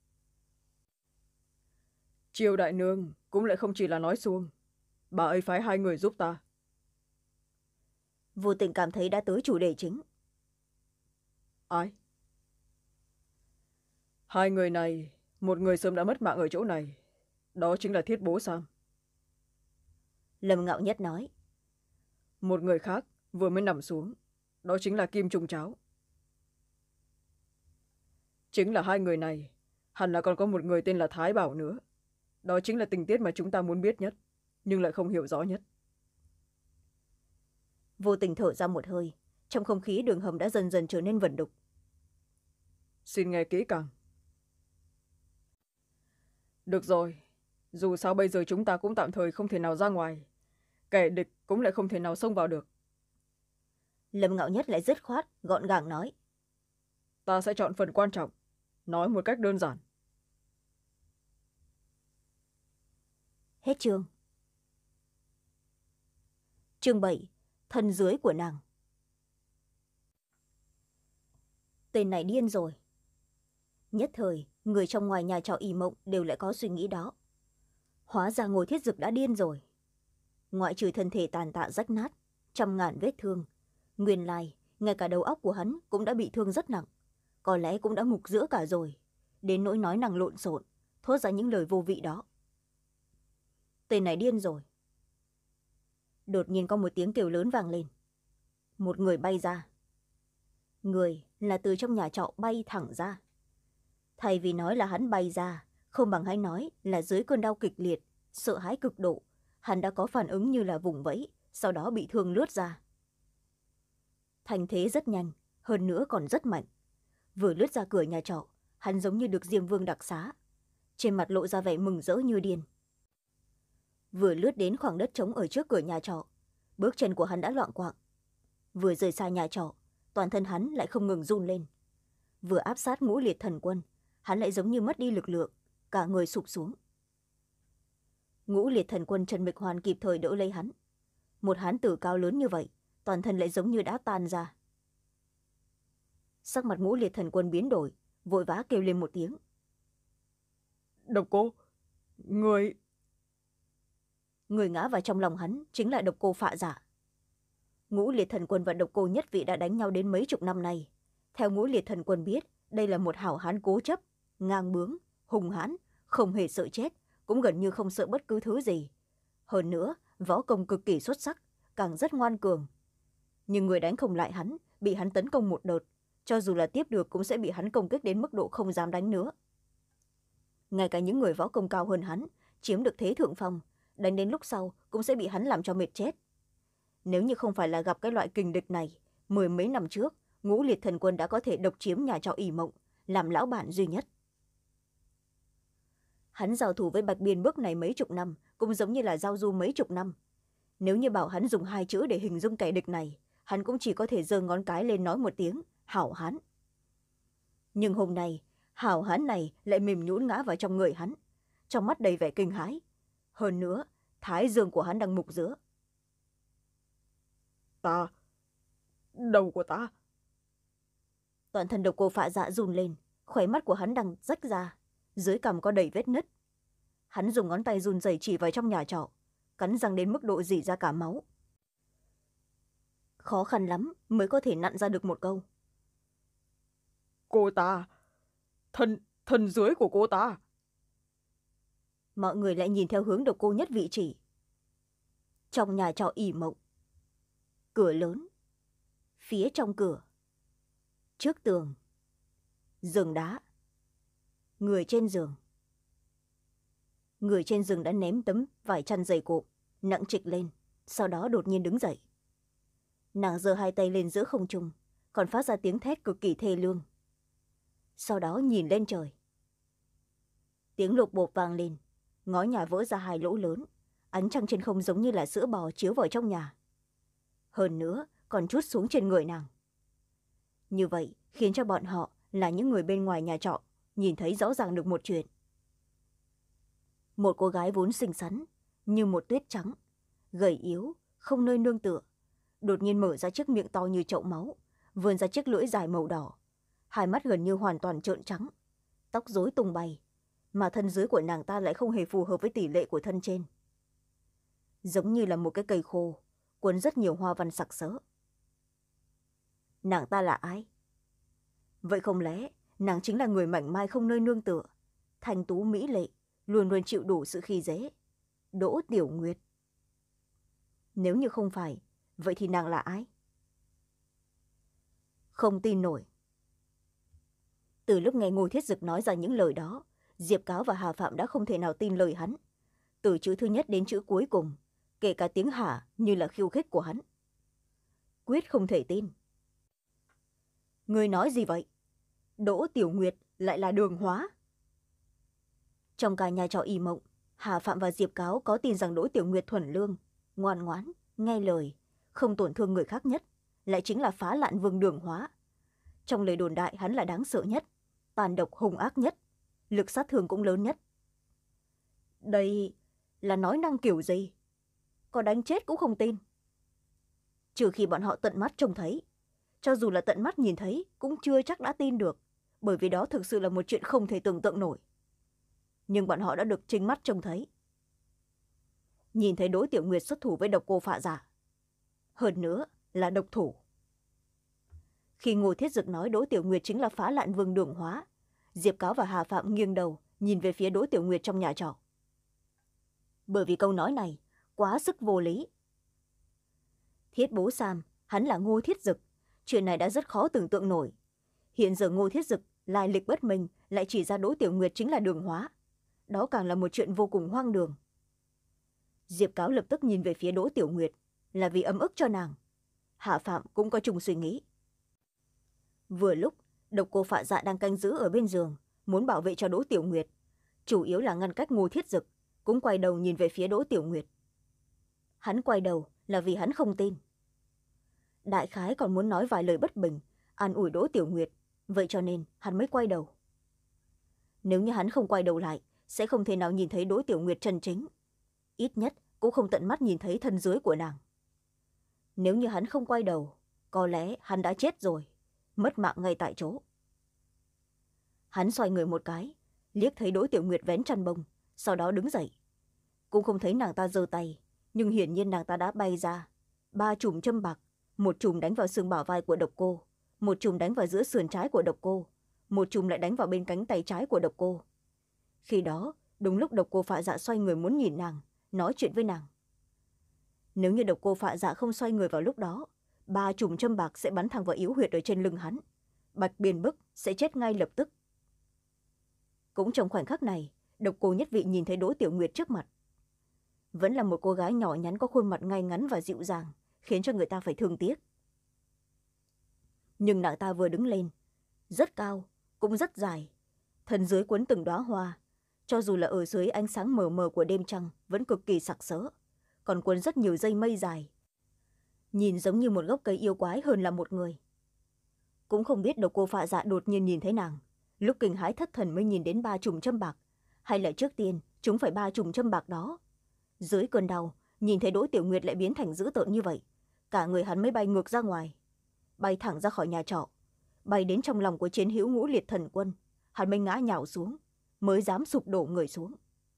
Triều đại nương cũng lại không chỉ là nói suông, bà ấy phái hai người giúp ta. Vô tình cảm thấy đã tới chủ đề chính. Ai? Hai người này, một người sớm đã mất mạng ở chỗ này, đó chính là Thiết Bố Sam. Lâm Ngạo Nhất nói. Một người khác vừa mới nằm xuống, đó chính là Kim Trung Cháo. Chính là hai người này, hẳn là còn có một người tên là Thái Bảo nữa. Đó chính là tình tiết mà chúng ta muốn biết nhất, nhưng lại không hiểu rõ nhất. Vô tình thở ra một hơi, trong không khí đường hầm đã dần dần trở nên vẩn đục. Xin nghe kỹ càng. Được rồi, dù sao bây giờ chúng ta cũng tạm thời không thể nào ra ngoài, kẻ địch cũng lại không thể nào xông vào được. Lâm Ngạo Nhất lại dứt khoát, gọn gàng nói. Ta sẽ chọn phần quan trọng, nói một cách đơn giản. Hết chương. Chương bảy. Thân dưới của nàng. Tên này điên rồi. Nhất thời, người trong ngoài nhà trọ Y Mộng đều lại có suy nghĩ đó. Hóa ra Ngô Thiết Dực đã điên rồi. Ngoại trừ thân thể tàn tạ rách nát, trăm ngàn vết thương, nguyên lai ngay cả đầu óc của hắn cũng đã bị thương rất nặng, có lẽ cũng đã mục giữa cả rồi, đến nỗi nói năng lộn xộn, thốt ra những lời vô vị đó. Tên này điên rồi. Đột nhiên có một tiếng kêu lớn vang lên. Một người bay ra. Người là từ trong nhà trọ bay thẳng ra. Thay vì nói là hắn bay ra, không bằng hãy nói là dưới cơn đau kịch liệt, sợ hãi cực độ, hắn đã có phản ứng như là vùng vẫy, sau đó bị thương lướt ra. Thành thế rất nhanh, hơn nữa còn rất mạnh. Vừa lướt ra cửa nhà trọ, hắn giống như được diêm vương đặc xá, trên mặt lộ ra vẻ mừng rỡ như điên. Vừa lướt đến khoảng đất trống ở trước cửa nhà trọ, bước chân của hắn đã loạng quạng. Vừa rời xa nhà trọ, toàn thân hắn lại không ngừng run lên. Vừa áp sát Ngũ Liệt Thần Quân, hắn lại giống như mất đi lực lượng, cả người sụp xuống. Ngũ Liệt Thần Quân Trần Mịch Hoàn kịp thời đỡ lấy hắn. Một hán tử cao lớn như vậy, toàn thân lại giống như đã tan ra. Sắc mặt Ngũ Liệt Thần Quân biến đổi, vội vã kêu lên một tiếng. Độc Cô, người... Người ngã vào trong lòng hắn chính là Độc Cô Phạ Dạ. Ngũ Liệt Thần Quân và Độc Cô nhất vị đã đánh nhau đến mấy chục năm nay. Theo Ngũ Liệt Thần Quân biết, đây là một hảo hán cố chấp, ngang bướng, hung hãn, không hề sợ chết, cũng gần như không sợ bất cứ thứ gì. Hơn nữa, võ công cực kỳ xuất sắc, càng rất ngoan cường. Nhưng người đánh không lại hắn, bị hắn tấn công một đợt, cho dù là tiếp được cũng sẽ bị hắn công kích đến mức độ không dám đánh nữa. Ngay cả những người võ công cao hơn hắn, chiếm được thế thượng phong, đánh đến lúc sau cũng sẽ bị hắn làm cho mệt chết. Nếu như không phải là gặp cái loại kình địch này, mười mấy năm trước, Ngũ Liệt Thần Quân đã có thể độc chiếm nhà trọ ỷ mộng, làm lão bản duy nhất. Hắn giao thủ với Bạch Biên Bức này mấy chục năm, cũng giống như là giao du mấy chục năm. Nếu như bảo hắn dùng hai chữ để hình dung kẻ địch này, hắn cũng chỉ có thể giơ ngón cái lên nói một tiếng, hảo hán. Nhưng hôm nay, hảo hán này lại mềm nhũn ngã vào trong người hắn, trong mắt đầy vẻ kinh hãi. Hơn nữa, thái dương của hắn đang mục giữa. Ta... đầu của ta... Toàn thân Độc Cô Phạ Dạ run lên, khóe mắt của hắn đang rách ra, dưới cằm có đầy vết nứt. Hắn dùng ngón tay run rẩy chỉ vào trong nhà trọ, cắn răng đến mức độ rỉ ra cả máu. Khó khăn lắm mới có thể nặn ra được một câu. Cô ta... thân... thân dưới của cô ta. Mọi người lại nhìn theo hướng Độc Cô nhất vị chỉ. Trong nhà trọ ỷ mộng, cửa lớn, phía trong cửa, trước tường, giường đá, người trên giường. Người trên giường đã ném tấm vải chăn dày cộm nặng trịch lên, sau đó đột nhiên đứng dậy. Nàng giơ hai tay lên giữa không trung, còn phát ra tiếng thét cực kỳ thê lương. Sau đó nhìn lên trời. Tiếng lục bộp vang lên, ngói nhà vỡ ra hai lỗ lớn, ánh trăng trên không giống như là sữa bò chiếu vào trong nhà. Hơn nữa còn trút xuống trên người nàng. Như vậy khiến cho bọn họ là những người bên ngoài nhà trọ nhìn thấy rõ ràng được một chuyện. Một cô gái vốn xinh xắn như một tuyết trắng, gầy yếu, không nơi nương tựa, đột nhiên mở ra chiếc miệng to như chậu máu, vươn ra chiếc lưỡi dài màu đỏ, hai mắt gần như hoàn toàn trợn trắng, tóc rối tung bay, mà thân dưới của nàng ta lại không hề phù hợp với tỷ lệ của thân trên. Giống như là một cái cây khô, cuốn rất nhiều hoa văn sặc sỡ. Nàng ta là ai? Vậy không lẽ nàng chính là người mảnh mai không nơi nương tựa, thanh tú mỹ lệ, luôn luôn chịu đủ sự khi dễ, Đỗ Tiểu Nguyệt? Nếu như không phải, vậy thì nàng là ai? Không tin nổi. Từ lúc nghe Ngô Thiết Dực nói ra những lời đó, Diệp Cáo và Hà Phạm đã không thể nào tin lời hắn. Từ chữ thứ nhất đến chữ cuối cùng, kể cả tiếng hả như là khiêu khích của hắn. Quyết không thể tin. Người nói gì vậy? Đỗ Tiểu Nguyệt lại là Đường Hóa? Trong cả nhà trọ ỷ mộng, Hà Phạm và Diệp Cáo có tin rằng Đỗ Tiểu Nguyệt thuần lương, ngoan ngoãn, nghe lời, không tổn thương người khác nhất, lại chính là Phá Lạn Vương Đường Hóa. Trong lời đồn đại hắn là đáng sợ nhất, tàn độc hung ác nhất, lực sát thương cũng lớn nhất. Đây là nói năng kiểu gì? Có đánh chết cũng không tin. Trừ khi bọn họ tận mắt trông thấy. Cho dù là tận mắt nhìn thấy cũng chưa chắc đã tin được, bởi vì đó thực sự là một chuyện không thể tưởng tượng nổi. Nhưng bọn họ đã được chính mắt trông thấy. Nhìn thấy Đỗ Tiểu Nguyệt xuất thủ với Độc Cô Phạ Dạ. Hơn nữa là độc thủ. Khi Ngô Thiết Dực nói Đỗ Tiểu Nguyệt chính là Phá Lạn Vương Đường Hóa, Diệp Cáo và Hà Phạm nghiêng đầu nhìn về phía Đỗ Tiểu Nguyệt trong nhà trọ. Bởi vì câu nói này quá sức vô lý. Thiết Bố Sam, hắn là Ngô Thiết Dực, chuyện này đã rất khó tưởng tượng nổi. Hiện giờ Ngô Thiết Dực lai lịch bất minh lại chỉ ra Đỗ Tiểu Nguyệt chính là Đường Hóa, đó càng là một chuyện vô cùng hoang đường. Diệp Cáo lập tức nhìn về phía Đỗ Tiểu Nguyệt, là vì ấm ức cho nàng. Hạ Phạm cũng có chung suy nghĩ. Vừa lúc độc cô Phạ Dạ đang canh giữ ở bên giường, muốn bảo vệ cho Đỗ Tiểu Nguyệt, chủ yếu là ngăn cách Ngô Thiết Dực, cũng quay đầu nhìn về phía Đỗ Tiểu Nguyệt. Hắn quay đầu là vì hắn không tin. Đại khái còn muốn nói vài lời bất bình an ủi Đỗ Tiểu Nguyệt, vậy cho nên hắn mới quay đầu. Nếu như hắn không quay đầu lại, sẽ không thể nào nhìn thấy Đỗ Tiểu Nguyệt chân chính, ít nhất cũng không tận mắt nhìn thấy thân dưới của nàng. Nếu như hắn không quay đầu, có lẽ hắn đã chết rồi, mất mạng ngay tại chỗ. Hắn xoay người một cái, liếc thấy Đỗ Tiểu Nguyệt vén chăn bông, sau đó đứng dậy. Cũng không thấy nàng ta giơ tay, nhưng hiển nhiên nàng ta đã bay ra. Ba chùm châm bạc, một chùm đánh vào xương bả vai của độc cô, một chùm đánh vào giữa sườn trái của độc cô, một chùm lại đánh vào bên cánh tay trái của độc cô. Khi đó đúng lúc độc cô Phạ Dạ xoay người muốn nhìn nàng, nói chuyện với nàng. Nếu như độc cô Phạ Dạ không xoay người vào lúc đó, ba chùm châm bạc sẽ bắn thẳng vào yếu huyệt ở trên lưng hắn, Bạch Biên Bức sẽ chết ngay lập tức. Cũng trong khoảnh khắc này, độc cô Nhất Vị nhìn thấy Đỗ Tiểu Nguyệt trước mặt. Vẫn là một cô gái nhỏ nhắn có khuôn mặt ngay ngắn và dịu dàng, khiến cho người ta phải thương tiếc. Nhưng nàng ta vừa đứng lên, rất cao, cũng rất dài, thân dưới quấn từng đóa hoa, cho dù là ở dưới ánh sáng mờ mờ của đêm trăng vẫn cực kỳ sặc sỡ, còn quấn rất nhiều dây mây dài, nhìn giống như một gốc cây yêu quái hơn là một người. Cũng không biết độc cô Phạ Dạ đột nhiên nhìn thấy nàng, lúc kinh hãi thất thần mới nhìn đến ba chùm châm bạc, hay là trước tiên chúng phải ba chùm châm bạc đó. Dưới cơn đau, nhìn thấy Đỗ Tiểu Nguyệt lại biến thành dữ tợn như vậy, cả người hắn mới bay ngược ra ngoài, bay thẳng ra khỏi nhà trọ, bay đến trong lòng của chiến hữu Ngũ Liệt Thần Quân. Hắn mới ngã nhào xuống, mới dám sụp đổ người xuống.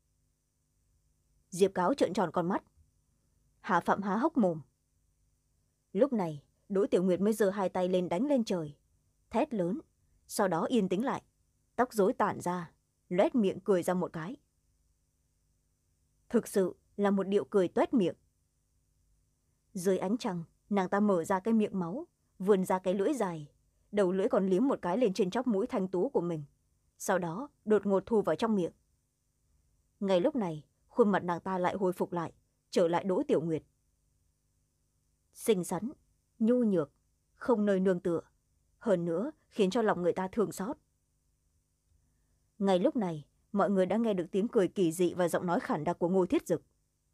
Diệp Cáo trợn tròn con mắt, Hạ Phạm há hốc mồm. Lúc này Đỗ Tiểu Nguyệt mới giơ hai tay lên đánh lên trời, thét lớn, sau đó yên tĩnh lại, tóc rối tản ra, loét miệng cười ra một cái. Thực sự là một điệu cười toét miệng. Dưới ánh trăng, nàng ta mở ra cái miệng máu, vươn ra cái lưỡi dài, đầu lưỡi còn liếm một cái lên trên chóp mũi thanh tú của mình, sau đó đột ngột thu vào trong miệng. Ngay lúc này, khuôn mặt nàng ta lại hồi phục lại, trở lại Đỗ Tiểu Nguyệt. Xinh xắn, nhu nhược, không nơi nương tựa, hơn nữa khiến cho lòng người ta thương xót. Ngay lúc này, mọi người đã nghe được tiếng cười kỳ dị và giọng nói khản đặc của Ngô Thiết Dực.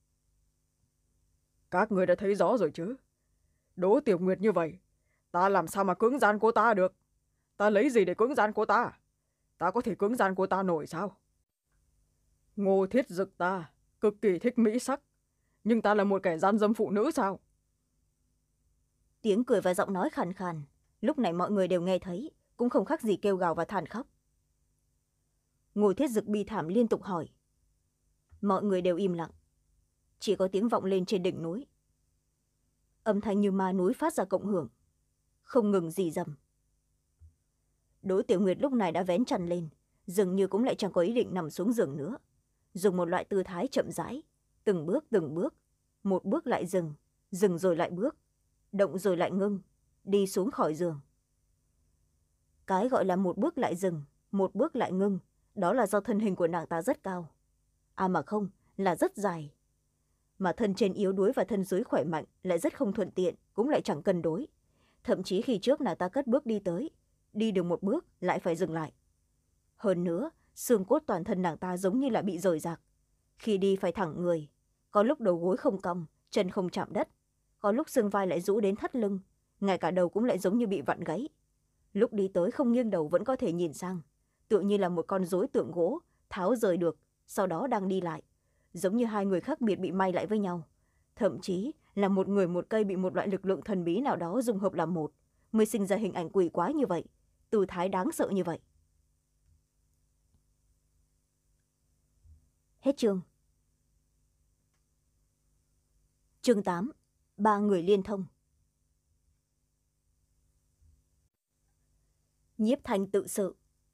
Các người đã thấy rõ rồi chứ? Đỗ Tiểu Nguyệt như vậy, ta làm sao mà cưỡng gian cô ta được? Ta lấy gì để cưỡng gian cô ta? Ta có thể cưỡng gian cô ta nổi sao? Ngô Thiết Dực ta cực kỳ thích mỹ sắc, nhưng ta là một kẻ gian dâm phụ nữ sao? Tiếng cười và giọng nói khàn khàn, lúc này mọi người đều nghe thấy, cũng không khác gì kêu gào và than khóc. Ngô Thiết Dực bi thảm liên tục hỏi. Mọi người đều im lặng, chỉ có tiếng vọng lên trên đỉnh núi. Âm thanh như ma núi phát ra cộng hưởng, không ngừng rì rầm. Đỗ Tiểu Nguyệt lúc này đã vén chăn lên, dường như cũng lại chẳng có ý định nằm xuống giường nữa, dùng một loại tư thái chậm rãi, từng bước từng bước, một bước lại dừng, dừng rồi lại bước, động rồi lại ngưng, đi xuống khỏi giường. Cái gọi là một bước lại dừng, một bước lại ngưng, đó là do thân hình của nàng ta rất cao, à mà không, là rất dài, mà thân trên yếu đuối và thân dưới khỏe mạnh lại rất không thuận tiện, cũng lại chẳng cân đối. Thậm chí khi trước nàng ta cất bước đi tới, đi được một bước lại phải dừng lại. Hơn nữa, xương cốt toàn thân nàng ta giống như là bị rời rạc, khi đi phải thẳng người, có lúc đầu gối không cong, chân không chạm đất, có lúc xương vai lại rũ đến thắt lưng, ngay cả đầu cũng lại giống như bị vặn gãy. Lúc đi tới không nghiêng đầu vẫn có thể nhìn sang, tựa như là một con rối tượng gỗ tháo rời được, sau đó đang đi lại, giống như hai người khác biệt bị may lại với nhau, thậm chí là một người một cây bị một loại lực lượng thần bí nào đó dung hợp làm một, mới sinh ra hình ảnh quỷ quái như vậy, tư thái đáng sợ như vậy. Hết chương. Chương tám. Ba người liên thông. Nhiếp Thanh tự sự.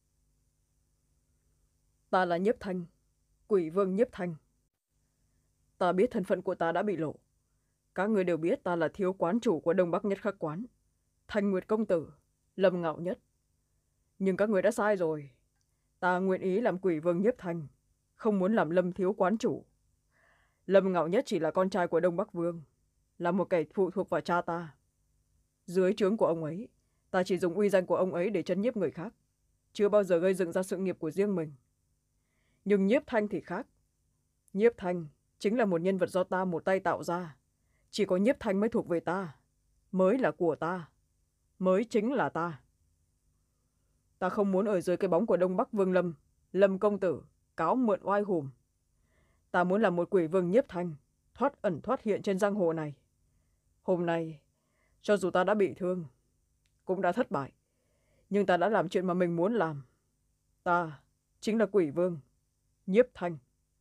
Ta là Nhiếp Thanh, quỷ vương Nhiếp Thanh. Ta biết thân phận của ta đã bị lộ. Các người đều biết ta là thiếu quán chủ của Đông Bắc Nhất Khắc Quán, Thanh Nguyệt Công Tử, Lâm Ngạo Nhất. Nhưng các người đã sai rồi. Ta nguyện ý làm quỷ vương Nhiếp Thanh, không muốn làm Lâm thiếu quán chủ. Lâm Ngạo Nhất chỉ là con trai của Đông Bắc Vương, là một kẻ phụ thuộc vào cha ta. Dưới trướng của ông ấy, Ta chỉ dùng uy danh của ông ấy để chấn nhiếp người khác, chưa bao giờ gây dựng ra sự nghiệp của riêng mình. Nhưng Nhiếp Thanh thì khác. Nhiếp Thanh chính là một nhân vật do ta một tay tạo ra. Chỉ có Nhiếp Thanh mới thuộc về ta, mới là của ta, mới chính là ta. Ta không muốn ở dưới cái bóng của Đông Bắc Vương Lâm, Lâm công tử, cáo mượn oai hùm. Ta muốn là một quỷ vương Nhiếp Thanh, thoát ẩn thoát hiện trên giang hồ này. Hôm nay, cho dù ta đã bị thương, cũng đã thất bại, nhưng ta đã làm chuyện mà mình muốn làm. Ta chính là quỷ vương Nhiếp Thanh.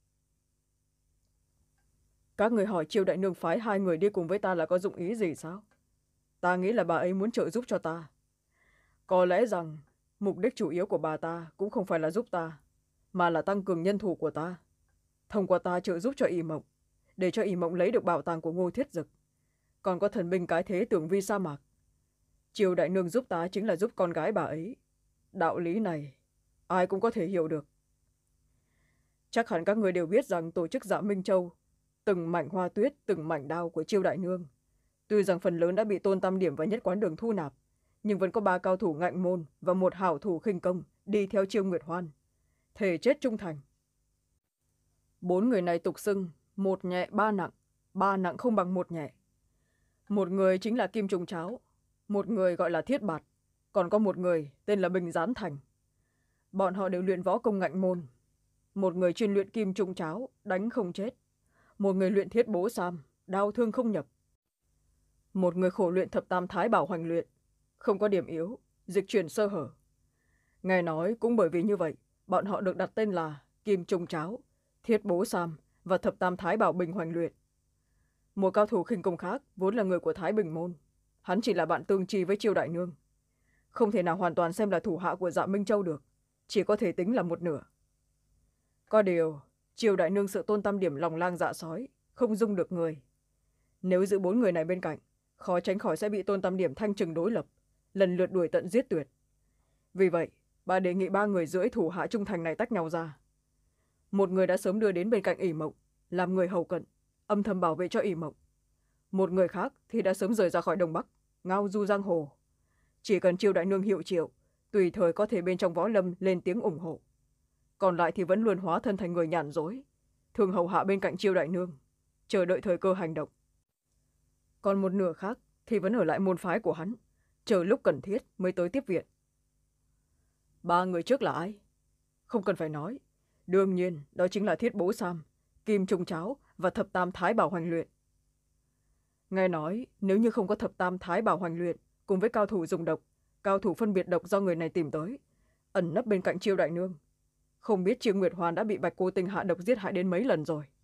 Các người hỏi Triều đại nương phái hai người đi cùng với ta là có dụng ý gì sao? Ta nghĩ là bà ấy muốn trợ giúp cho ta. Có lẽ rằng mục đích chủ yếu của bà ta cũng không phải là giúp ta, mà là tăng cường nhân thủ của ta. Thông qua ta trợ giúp cho ỷ mộng, để cho ỷ mộng lấy được bảo tàng của Ngô Thiết Dực, còn có thần binh cái thế Tưởng Vi sa mạc. Triều đại nương giúp ta chính là giúp con gái bà ấy. Đạo lý này ai cũng có thể hiểu được. Chắc hẳn các người đều biết rằng tổ chức Dạ Minh Châu, từng mảnh hoa tuyết, từng mảnh đao của Triều đại nương, tuy rằng phần lớn đã bị Tôn Tam Điểm và Nhất Quán Đường thu nạp, nhưng vẫn có ba cao thủ ngạnh môn và một hảo thủ khinh công đi theo Chiêu Nguyệt Hoan, thề chết trung thành. Bốn người này tục xưng một nhẹ ba nặng, ba nặng không bằng một nhẹ. Một người chính là Kim Trùng Cháo, một người gọi là Thiết Bạt, còn có một người tên là Bình Gián Thành. Bọn họ đều luyện võ công ngạnh môn. Một người chuyên luyện Kim Trùng Cháo, đánh không chết. Một người luyện Thiết Bố Sam, đao thương không nhập. Một người khổ luyện Thập Tam Thái Bảo Hoành Luyện, không có điểm yếu, dịch chuyển sơ hở. Nghe nói cũng bởi vì như vậy, bọn họ được đặt tên là Kim Trùng Cháo, Thiết Bố Sam và Thập Tam Thái Bảo Bình Hoành Luyện. Một cao thủ khinh công khác vốn là người của Thái Bình Môn. Hắn chỉ là bạn tương tri với Triều đại nương, không thể nào hoàn toàn xem là thủ hạ của Dạ Minh Châu được, chỉ có thể tính là một nửa. Có điều Triều đại nương sợ Tôn Tam Điểm lòng lang dạ sói, không dung được người. Nếu giữ bốn người này bên cạnh, khó tránh khỏi sẽ bị Tôn Tam Điểm thanh trừng đối lập, lần lượt đuổi tận giết tuyệt. Vì vậy bà đề nghị ba người rưỡi thủ hạ trung thành này tách nhau ra. Một người đã sớm đưa đến bên cạnh ỷ mộng, làm người hầu cận, âm thầm bảo vệ cho ỷ mộng. Một người khác thì đã sớm rời ra khỏi Đông Bắc, ngao du giang hồ. Chỉ cần Triều đại nương hiệu triệu, tùy thời có thể bên trong võ lâm lên tiếng ủng hộ. Còn lại thì vẫn luôn hóa thân thành người nhàn rỗi, thường hầu hạ bên cạnh Triều đại nương, chờ đợi thời cơ hành động. Còn một nửa khác thì vẫn ở lại môn phái của hắn, chờ lúc cần thiết mới tới tiếp viện. Ba người trước là ai? Không cần phải nói, đương nhiên đó chính là Thiết Bố Sam, Kim Trùng Cháo và Thập Tam Thái Bảo Hoành Luyện. Nghe nói nếu như không có Thập Tam Thái Bảo Hoành Luyện cùng với cao thủ dùng độc, cao thủ phân biệt độc do người này tìm tới, ẩn nấp bên cạnh Triều đại nương, không biết Chiêu Nguyệt Hoàn đã bị Bạch Cô Tinh hạ độc giết hại đến mấy lần rồi.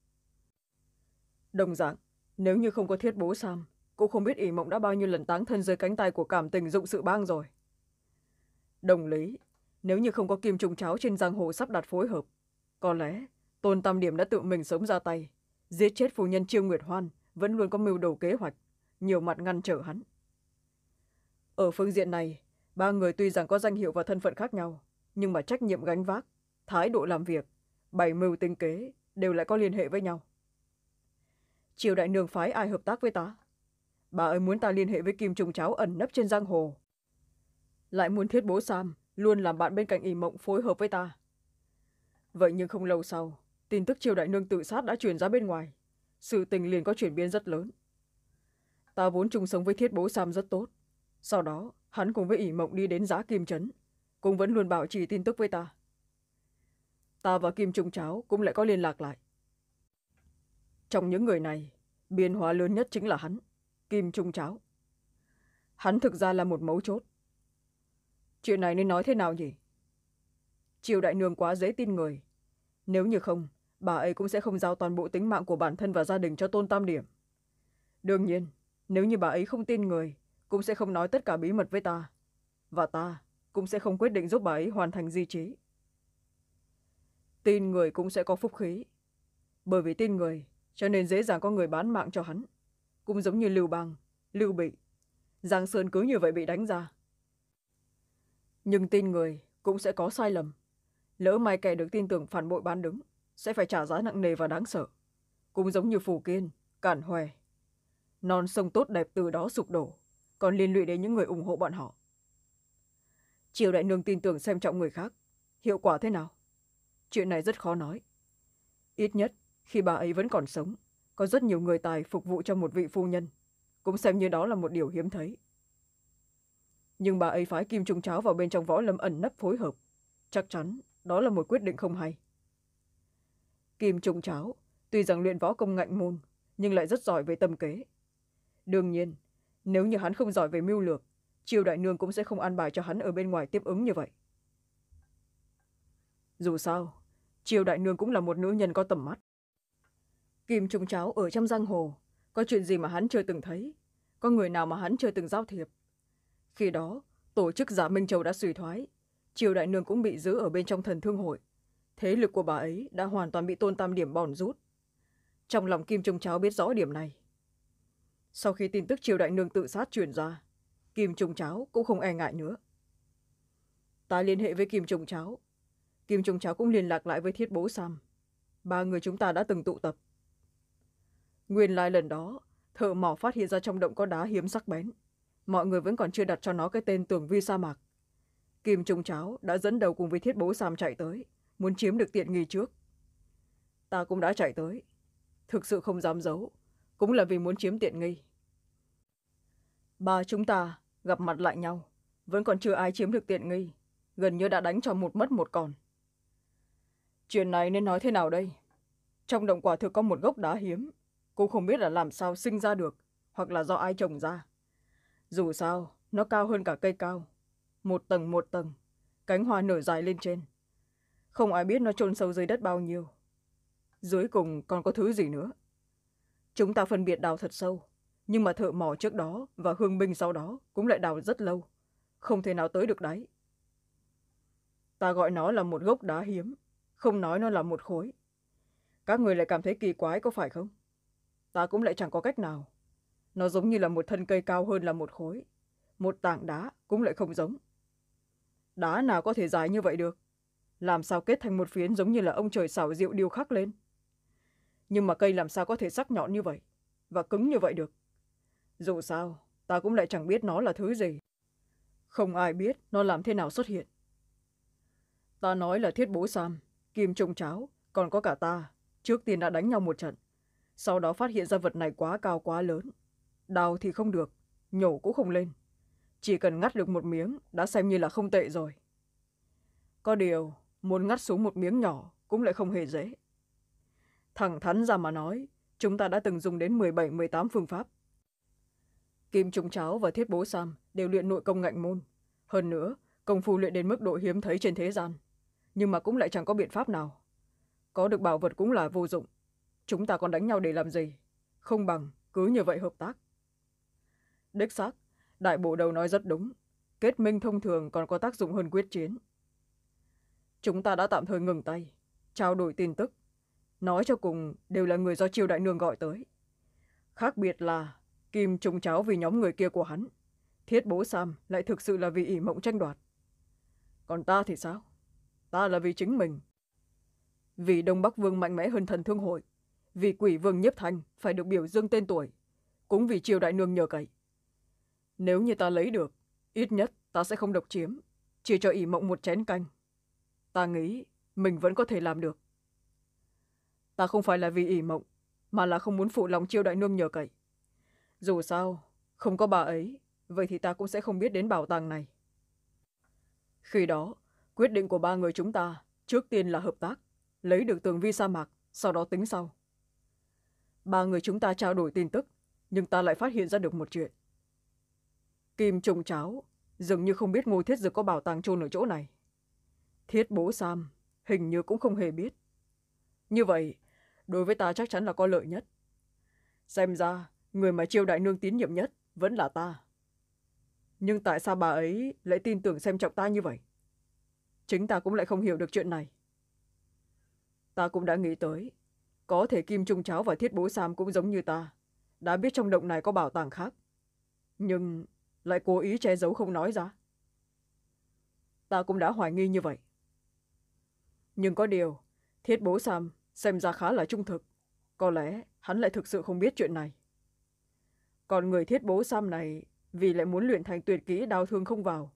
Đồng dạng, nếu như không có Thiết Bố Sam, cũng không biết ỷ mộng đã bao nhiêu lần táng thân dưới cánh tay của Cảm Tình Dụng Sự Bang rồi. Đồng lý, nếu như không có Kim Trùng Cháo trên giang hồ sắp đặt phối hợp, có lẽ Tôn Tam Điểm đã tự mình sớm ra tay, giết chết phu nhân Chiêu Nguyệt Hoan, vẫn luôn có mưu đồ kế hoạch, nhiều mặt ngăn trở hắn. Ở phương diện này, ba người tuy rằng có danh hiệu và thân phận khác nhau, nhưng mà trách nhiệm gánh vác, thái độ làm việc, bày mưu tinh kế đều lại có liên hệ với nhau. Triều đại nương phái ai hợp tác với ta? Bà ấy muốn ta liên hệ với Kim Trùng Cháo ẩn nấp trên giang hồ, lại muốn Thiết Bố Sam luôn làm bạn bên cạnh ỷ mộng phối hợp với ta. Vậy nhưng không lâu sau, tin tức Triều đại nương tự sát đã truyền ra bên ngoài, sự tình liền có chuyển biến rất lớn. Ta vốn chung sống với Thiết Bố Sam rất tốt, sau đó hắn cùng với ỷ mộng đi đến Giá Kim Trấn, cũng vẫn luôn bảo trì tin tức với ta. Ta và Kim Trùng Cháo cũng lại có liên lạc lại. Trong những người này, biến hóa lớn nhất chính là hắn, Kim Trùng Cháo. Hắn thực ra là một mấu chốt. Chuyện này nên nói thế nào nhỉ? Triều đại nương quá dễ tin người. Nếu như không, bà ấy cũng sẽ không giao toàn bộ tính mạng của bản thân và gia đình cho Tôn Tam Điểm. Đương nhiên, nếu như bà ấy không tin người, cũng sẽ không nói tất cả bí mật với ta. Và ta cũng sẽ không quyết định giúp bà ấy hoàn thành di trí. Tin người cũng sẽ có phúc khí. Bởi vì tin người, cho nên dễ dàng có người bán mạng cho hắn. Cũng giống như Lưu Bang, Lưu Bị, Giang Sơn cứ như vậy bị đánh ra. Nhưng tin người cũng sẽ có sai lầm. Lỡ may kẻ được tin tưởng phản bội bán đứng, sẽ phải trả giá nặng nề và đáng sợ. Cũng giống như Phù Kiên, Cản Hòe. Non sông tốt đẹp từ đó sụp đổ, còn liên lụy đến những người ủng hộ bọn họ. Triều đại nương tin tưởng xem trọng người khác, hiệu quả thế nào? Chuyện này rất khó nói. Ít nhất khi bà ấy vẫn còn sống, có rất nhiều người tài phục vụ cho một vị phu nhân, cũng xem như đó là một điều hiếm thấy. Nhưng bà ấy phái Kim Trung Cháo vào bên trong võ lâm ẩn nấp phối hợp, chắc chắn đó là một quyết định không hay. Kim Trung Cháo tuy rằng luyện võ công ngạnh môn, nhưng lại rất giỏi về tâm kế. Đương nhiên, nếu như hắn không giỏi về mưu lược, Triều đại nương cũng sẽ không an bài cho hắn ở bên ngoài tiếp ứng như vậy. Dù sao, Triều đại nương cũng là một nữ nhân có tầm mắt. Kim Trung Cháo ở trong giang hồ, có chuyện gì mà hắn chưa từng thấy, có người nào mà hắn chưa từng giao thiệp. Khi đó, tổ chức Giả Minh Châu đã suy thoái, Triều đại nương cũng bị giữ ở bên trong Thần Thương Hội. Thế lực của bà ấy đã hoàn toàn bị Tôn Tam Điểm bòn rút. Trong lòng Kim Trung Cháo biết rõ điểm này. Sau khi tin tức Triều đại nương tự sát truyền ra, Kim Trung Cháo cũng không e ngại nữa. Ta liên hệ với Kim Trung Cháo. Kim Trung Cháo cũng liên lạc lại với Thiết Bố Sam. Ba người chúng ta đã từng tụ tập. Nguyên lai lần đó, thợ mỏ phát hiện ra trong động có đá hiếm sắc bén. Mọi người vẫn còn chưa đặt cho nó cái tên Tường Vi sa mạc. Kim Trung Cháo đã dẫn đầu cùng với Thiết Bố Sam chạy tới, muốn chiếm được tiện nghi trước. Ta cũng đã chạy tới. Thực sự không dám giấu, cũng là vì muốn chiếm tiện nghi. Ba chúng ta gặp mặt lại nhau, vẫn còn chưa ai chiếm được tiện nghi, gần như đã đánh cho một mất một còn. Chuyện này nên nói thế nào đây? Trong động quả thực có một gốc đá hiếm, cũng không biết là làm sao sinh ra được, hoặc là do ai trồng ra. Dù sao, nó cao hơn cả cây cao, một tầng một tầng, cánh hoa nở dài lên trên. Không ai biết nó chôn sâu dưới đất bao nhiêu. Dưới cùng còn có thứ gì nữa. Chúng ta phân biệt đào thật sâu, nhưng mà thợ mỏ trước đó và hương binh sau đó cũng lại đào rất lâu, không thể nào tới được đáy. Ta gọi nó là một gốc đá hiếm, không nói nó là một khối. Các người lại cảm thấy kỳ quái có phải không? Ta cũng lại chẳng có cách nào. Nó giống như là một thân cây cao hơn là một khối, một tảng đá cũng lại không giống. Đá nào có thể dài như vậy được? Làm sao kết thành một phiến giống như là ông trời xảo diệu điêu khắc lên? Nhưng mà cây làm sao có thể sắc nhọn như vậy và cứng như vậy được? Dù sao, ta cũng lại chẳng biết nó là thứ gì. Không ai biết nó làm thế nào xuất hiện. Ta nói là Thiết Bố Sam, Kim Trung Cháo, còn có cả ta, trước tiên đã đánh nhau một trận. Sau đó phát hiện ra vật này quá cao quá lớn. Đào thì không được, nhổ cũng không lên. Chỉ cần ngắt được một miếng đã xem như là không tệ rồi. Có điều, muốn ngắt xuống một miếng nhỏ cũng lại không hề dễ. Thẳng thắn ra mà nói, chúng ta đã từng dùng đến mười bảy mười tám phương pháp. Kim Trung Cháo và Thiết Bố Sam đều luyện nội công ngạnh môn. Hơn nữa, công phu luyện đến mức độ hiếm thấy trên thế gian. Nhưng mà cũng lại chẳng có biện pháp nào. Có được bảo vật cũng là vô dụng. Chúng ta còn đánh nhau để làm gì? Không bằng cứ như vậy hợp tác. Đích xác, đại bộ đầu nói rất đúng. Kết minh thông thường còn có tác dụng hơn quyết chiến. Chúng ta đã tạm thời ngừng tay, trao đổi tin tức. Nói cho cùng đều là người do Triều đại nương gọi tới. Khác biệt là Kim Trung Cháo vì nhóm người kia của hắn, Thiết Bố Sam lại thực sự là vì ỷ mộng tranh đoạt. Còn ta thì sao? Ta là vì chính mình. Vì Đông Bắc Vương mạnh mẽ hơn Thần Thương Hội, vì Quỷ Vương Nhiếp Thanh phải được biểu dương tên tuổi, cũng vì Triều đại nương nhờ cậy. Nếu như ta lấy được, ít nhất ta sẽ không độc chiếm, chỉ cho ỷ mộng một chén canh. Ta nghĩ mình vẫn có thể làm được. Ta không phải là vì ỷ mộng, mà là không muốn phụ lòng Triều đại nương nhờ cậy. Dù sao, không có bà ấy, vậy thì ta cũng sẽ không biết đến bảo tàng này. Khi đó, quyết định của ba người chúng ta trước tiên là hợp tác, lấy được Tường Vi sa mạc, sau đó tính sau. Ba người chúng ta trao đổi tin tức, nhưng ta lại phát hiện ra được một chuyện. Kim Trung Cháo dường như không biết Ngô Thiết Dực có bảo tàng chôn ở chỗ này. Thiết Bố Sam hình như cũng không hề biết. Như vậy, đối với ta chắc chắn là có lợi nhất. Xem ra, người mà Triều đại nương tín nhiệm nhất vẫn là ta. Nhưng tại sao bà ấy lại tin tưởng xem trọng ta như vậy? Chính ta cũng lại không hiểu được chuyện này. Ta cũng đã nghĩ tới, có thể Kim Trung Cháo và Thiết Bố Sam cũng giống như ta, đã biết trong động này có bảo tàng khác, nhưng lại cố ý che giấu không nói ra. Ta cũng đã hoài nghi như vậy. Nhưng có điều, Thiết Bố Sam xem ra khá là trung thực, có lẽ hắn lại thực sự không biết chuyện này. Còn người Thiết Bố Sam này vì lại muốn luyện thành tuyệt kỹ đao thương không vào,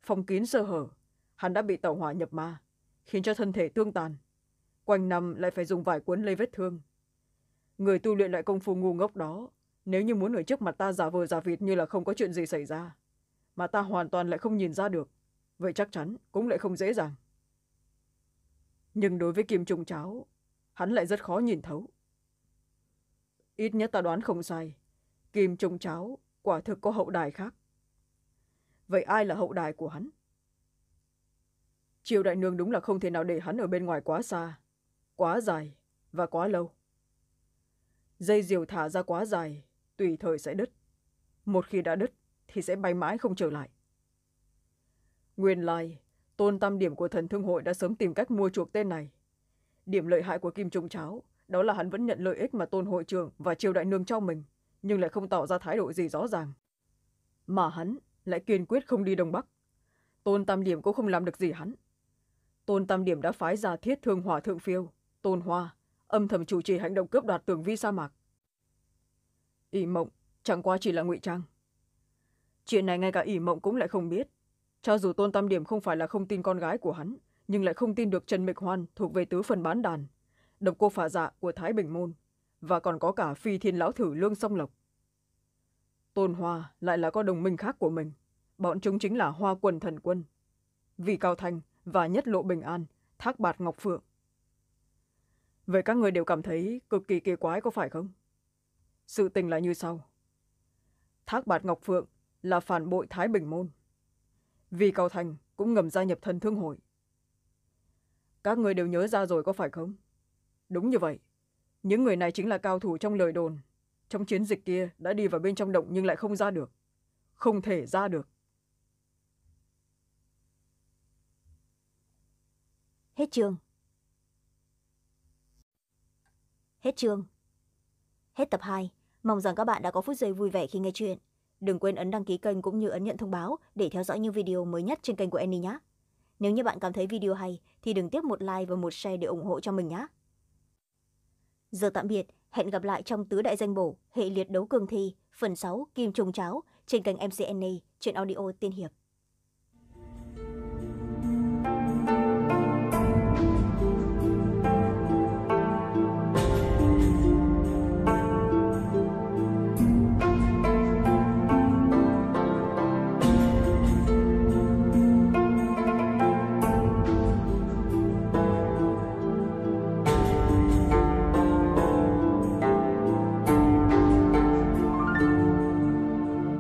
phong kín sơ hở, hắn đã bị tẩu hỏa nhập ma, khiến cho thân thể tương tàn, quanh năm lại phải dùng vải cuốn lấy vết thương. Người tu luyện lại công phu ngu ngốc đó, nếu như muốn ở trước mặt ta giả vờ giả vịt như là không có chuyện gì xảy ra, mà ta hoàn toàn lại không nhìn ra được, vậy chắc chắn cũng lại không dễ dàng. Nhưng đối với kim trùng cháo, hắn lại rất khó nhìn thấu. Ít nhất ta đoán không sai, kim trùng cháo quả thực có hậu đài khác. Vậy ai là hậu đài của hắn? Triều đại nương đúng là không thể nào để hắn ở bên ngoài quá xa, quá dài và quá lâu. Dây diều thả ra quá dài, tùy thời sẽ đứt. Một khi đã đứt thì sẽ bay mãi không trở lại. Nguyên lai, Tôn Tam Điểm của Thần Thương Hội đã sớm tìm cách mua chuộc tên này. Điểm lợi hại của kim trùng cháo đó là hắn vẫn nhận lợi ích mà Tôn hội trưởng và Triều đại nương cho mình, nhưng lại không tỏ ra thái độ gì rõ ràng. Mà hắn lại kiên quyết không đi Đông Bắc. Tôn Tam Điểm cũng không làm được gì hắn. Tôn Tam Điểm đã phái ra Thiết Thương Hỏa Thượng Phiêu, Tôn Hoa, âm thầm chủ trì hành động cướp đoạt tường vi sa mạc. ỷ Mộng chẳng qua chỉ là ngụy trang. Chuyện này ngay cả ỷ Mộng cũng lại không biết. Cho dù Tôn Tam Điểm không phải là không tin con gái của hắn, nhưng lại không tin được Trần Mịch Hoan thuộc về tứ phần bán đàn, độc cô phả dạ của Thái Bình Môn, và còn có cả Phi Thiên Lão Thử Lương Song Lộc. Tôn Hoa lại là có đồng minh khác của mình, bọn chúng chính là Hoa Quần Thần Quân, Vì Cao Thanh và Nhất Lộ Bình An, Thác Bạt Ngọc Phượng. Vậy các người đều cảm thấy cực kỳ kỳ quái có phải không? Sự tình là như sau. Thác Bạt Ngọc Phượng là phản bội Thái Bình Môn. Vì Cao Thanh cũng ngầm gia nhập Thần Thương Hội. Các người đều nhớ ra rồi có phải không? Đúng như vậy. Những người này chính là cao thủ trong lời đồn. Trong chiến dịch kia đã đi vào bên trong động nhưng lại không ra được. Không thể ra được. Hết chương. Hết chương. Hết tập hai. Mong rằng các bạn đã có phút giây vui vẻ khi nghe chuyện. Đừng quên ấn đăng ký kênh cũng như ấn nhận thông báo để theo dõi những video mới nhất trên kênh của Annie nhé. Nếu như bạn cảm thấy video hay thì đừng tiếc một like và một share để ủng hộ cho mình nhé. Giờ tạm biệt, hẹn gặp lại trong Tứ Đại Danh Bổ, hệ liệt đấu cường thi, phần sáu Kim Trùng Cháo trên kênh em xê Annie, truyện audio tiên hiệp.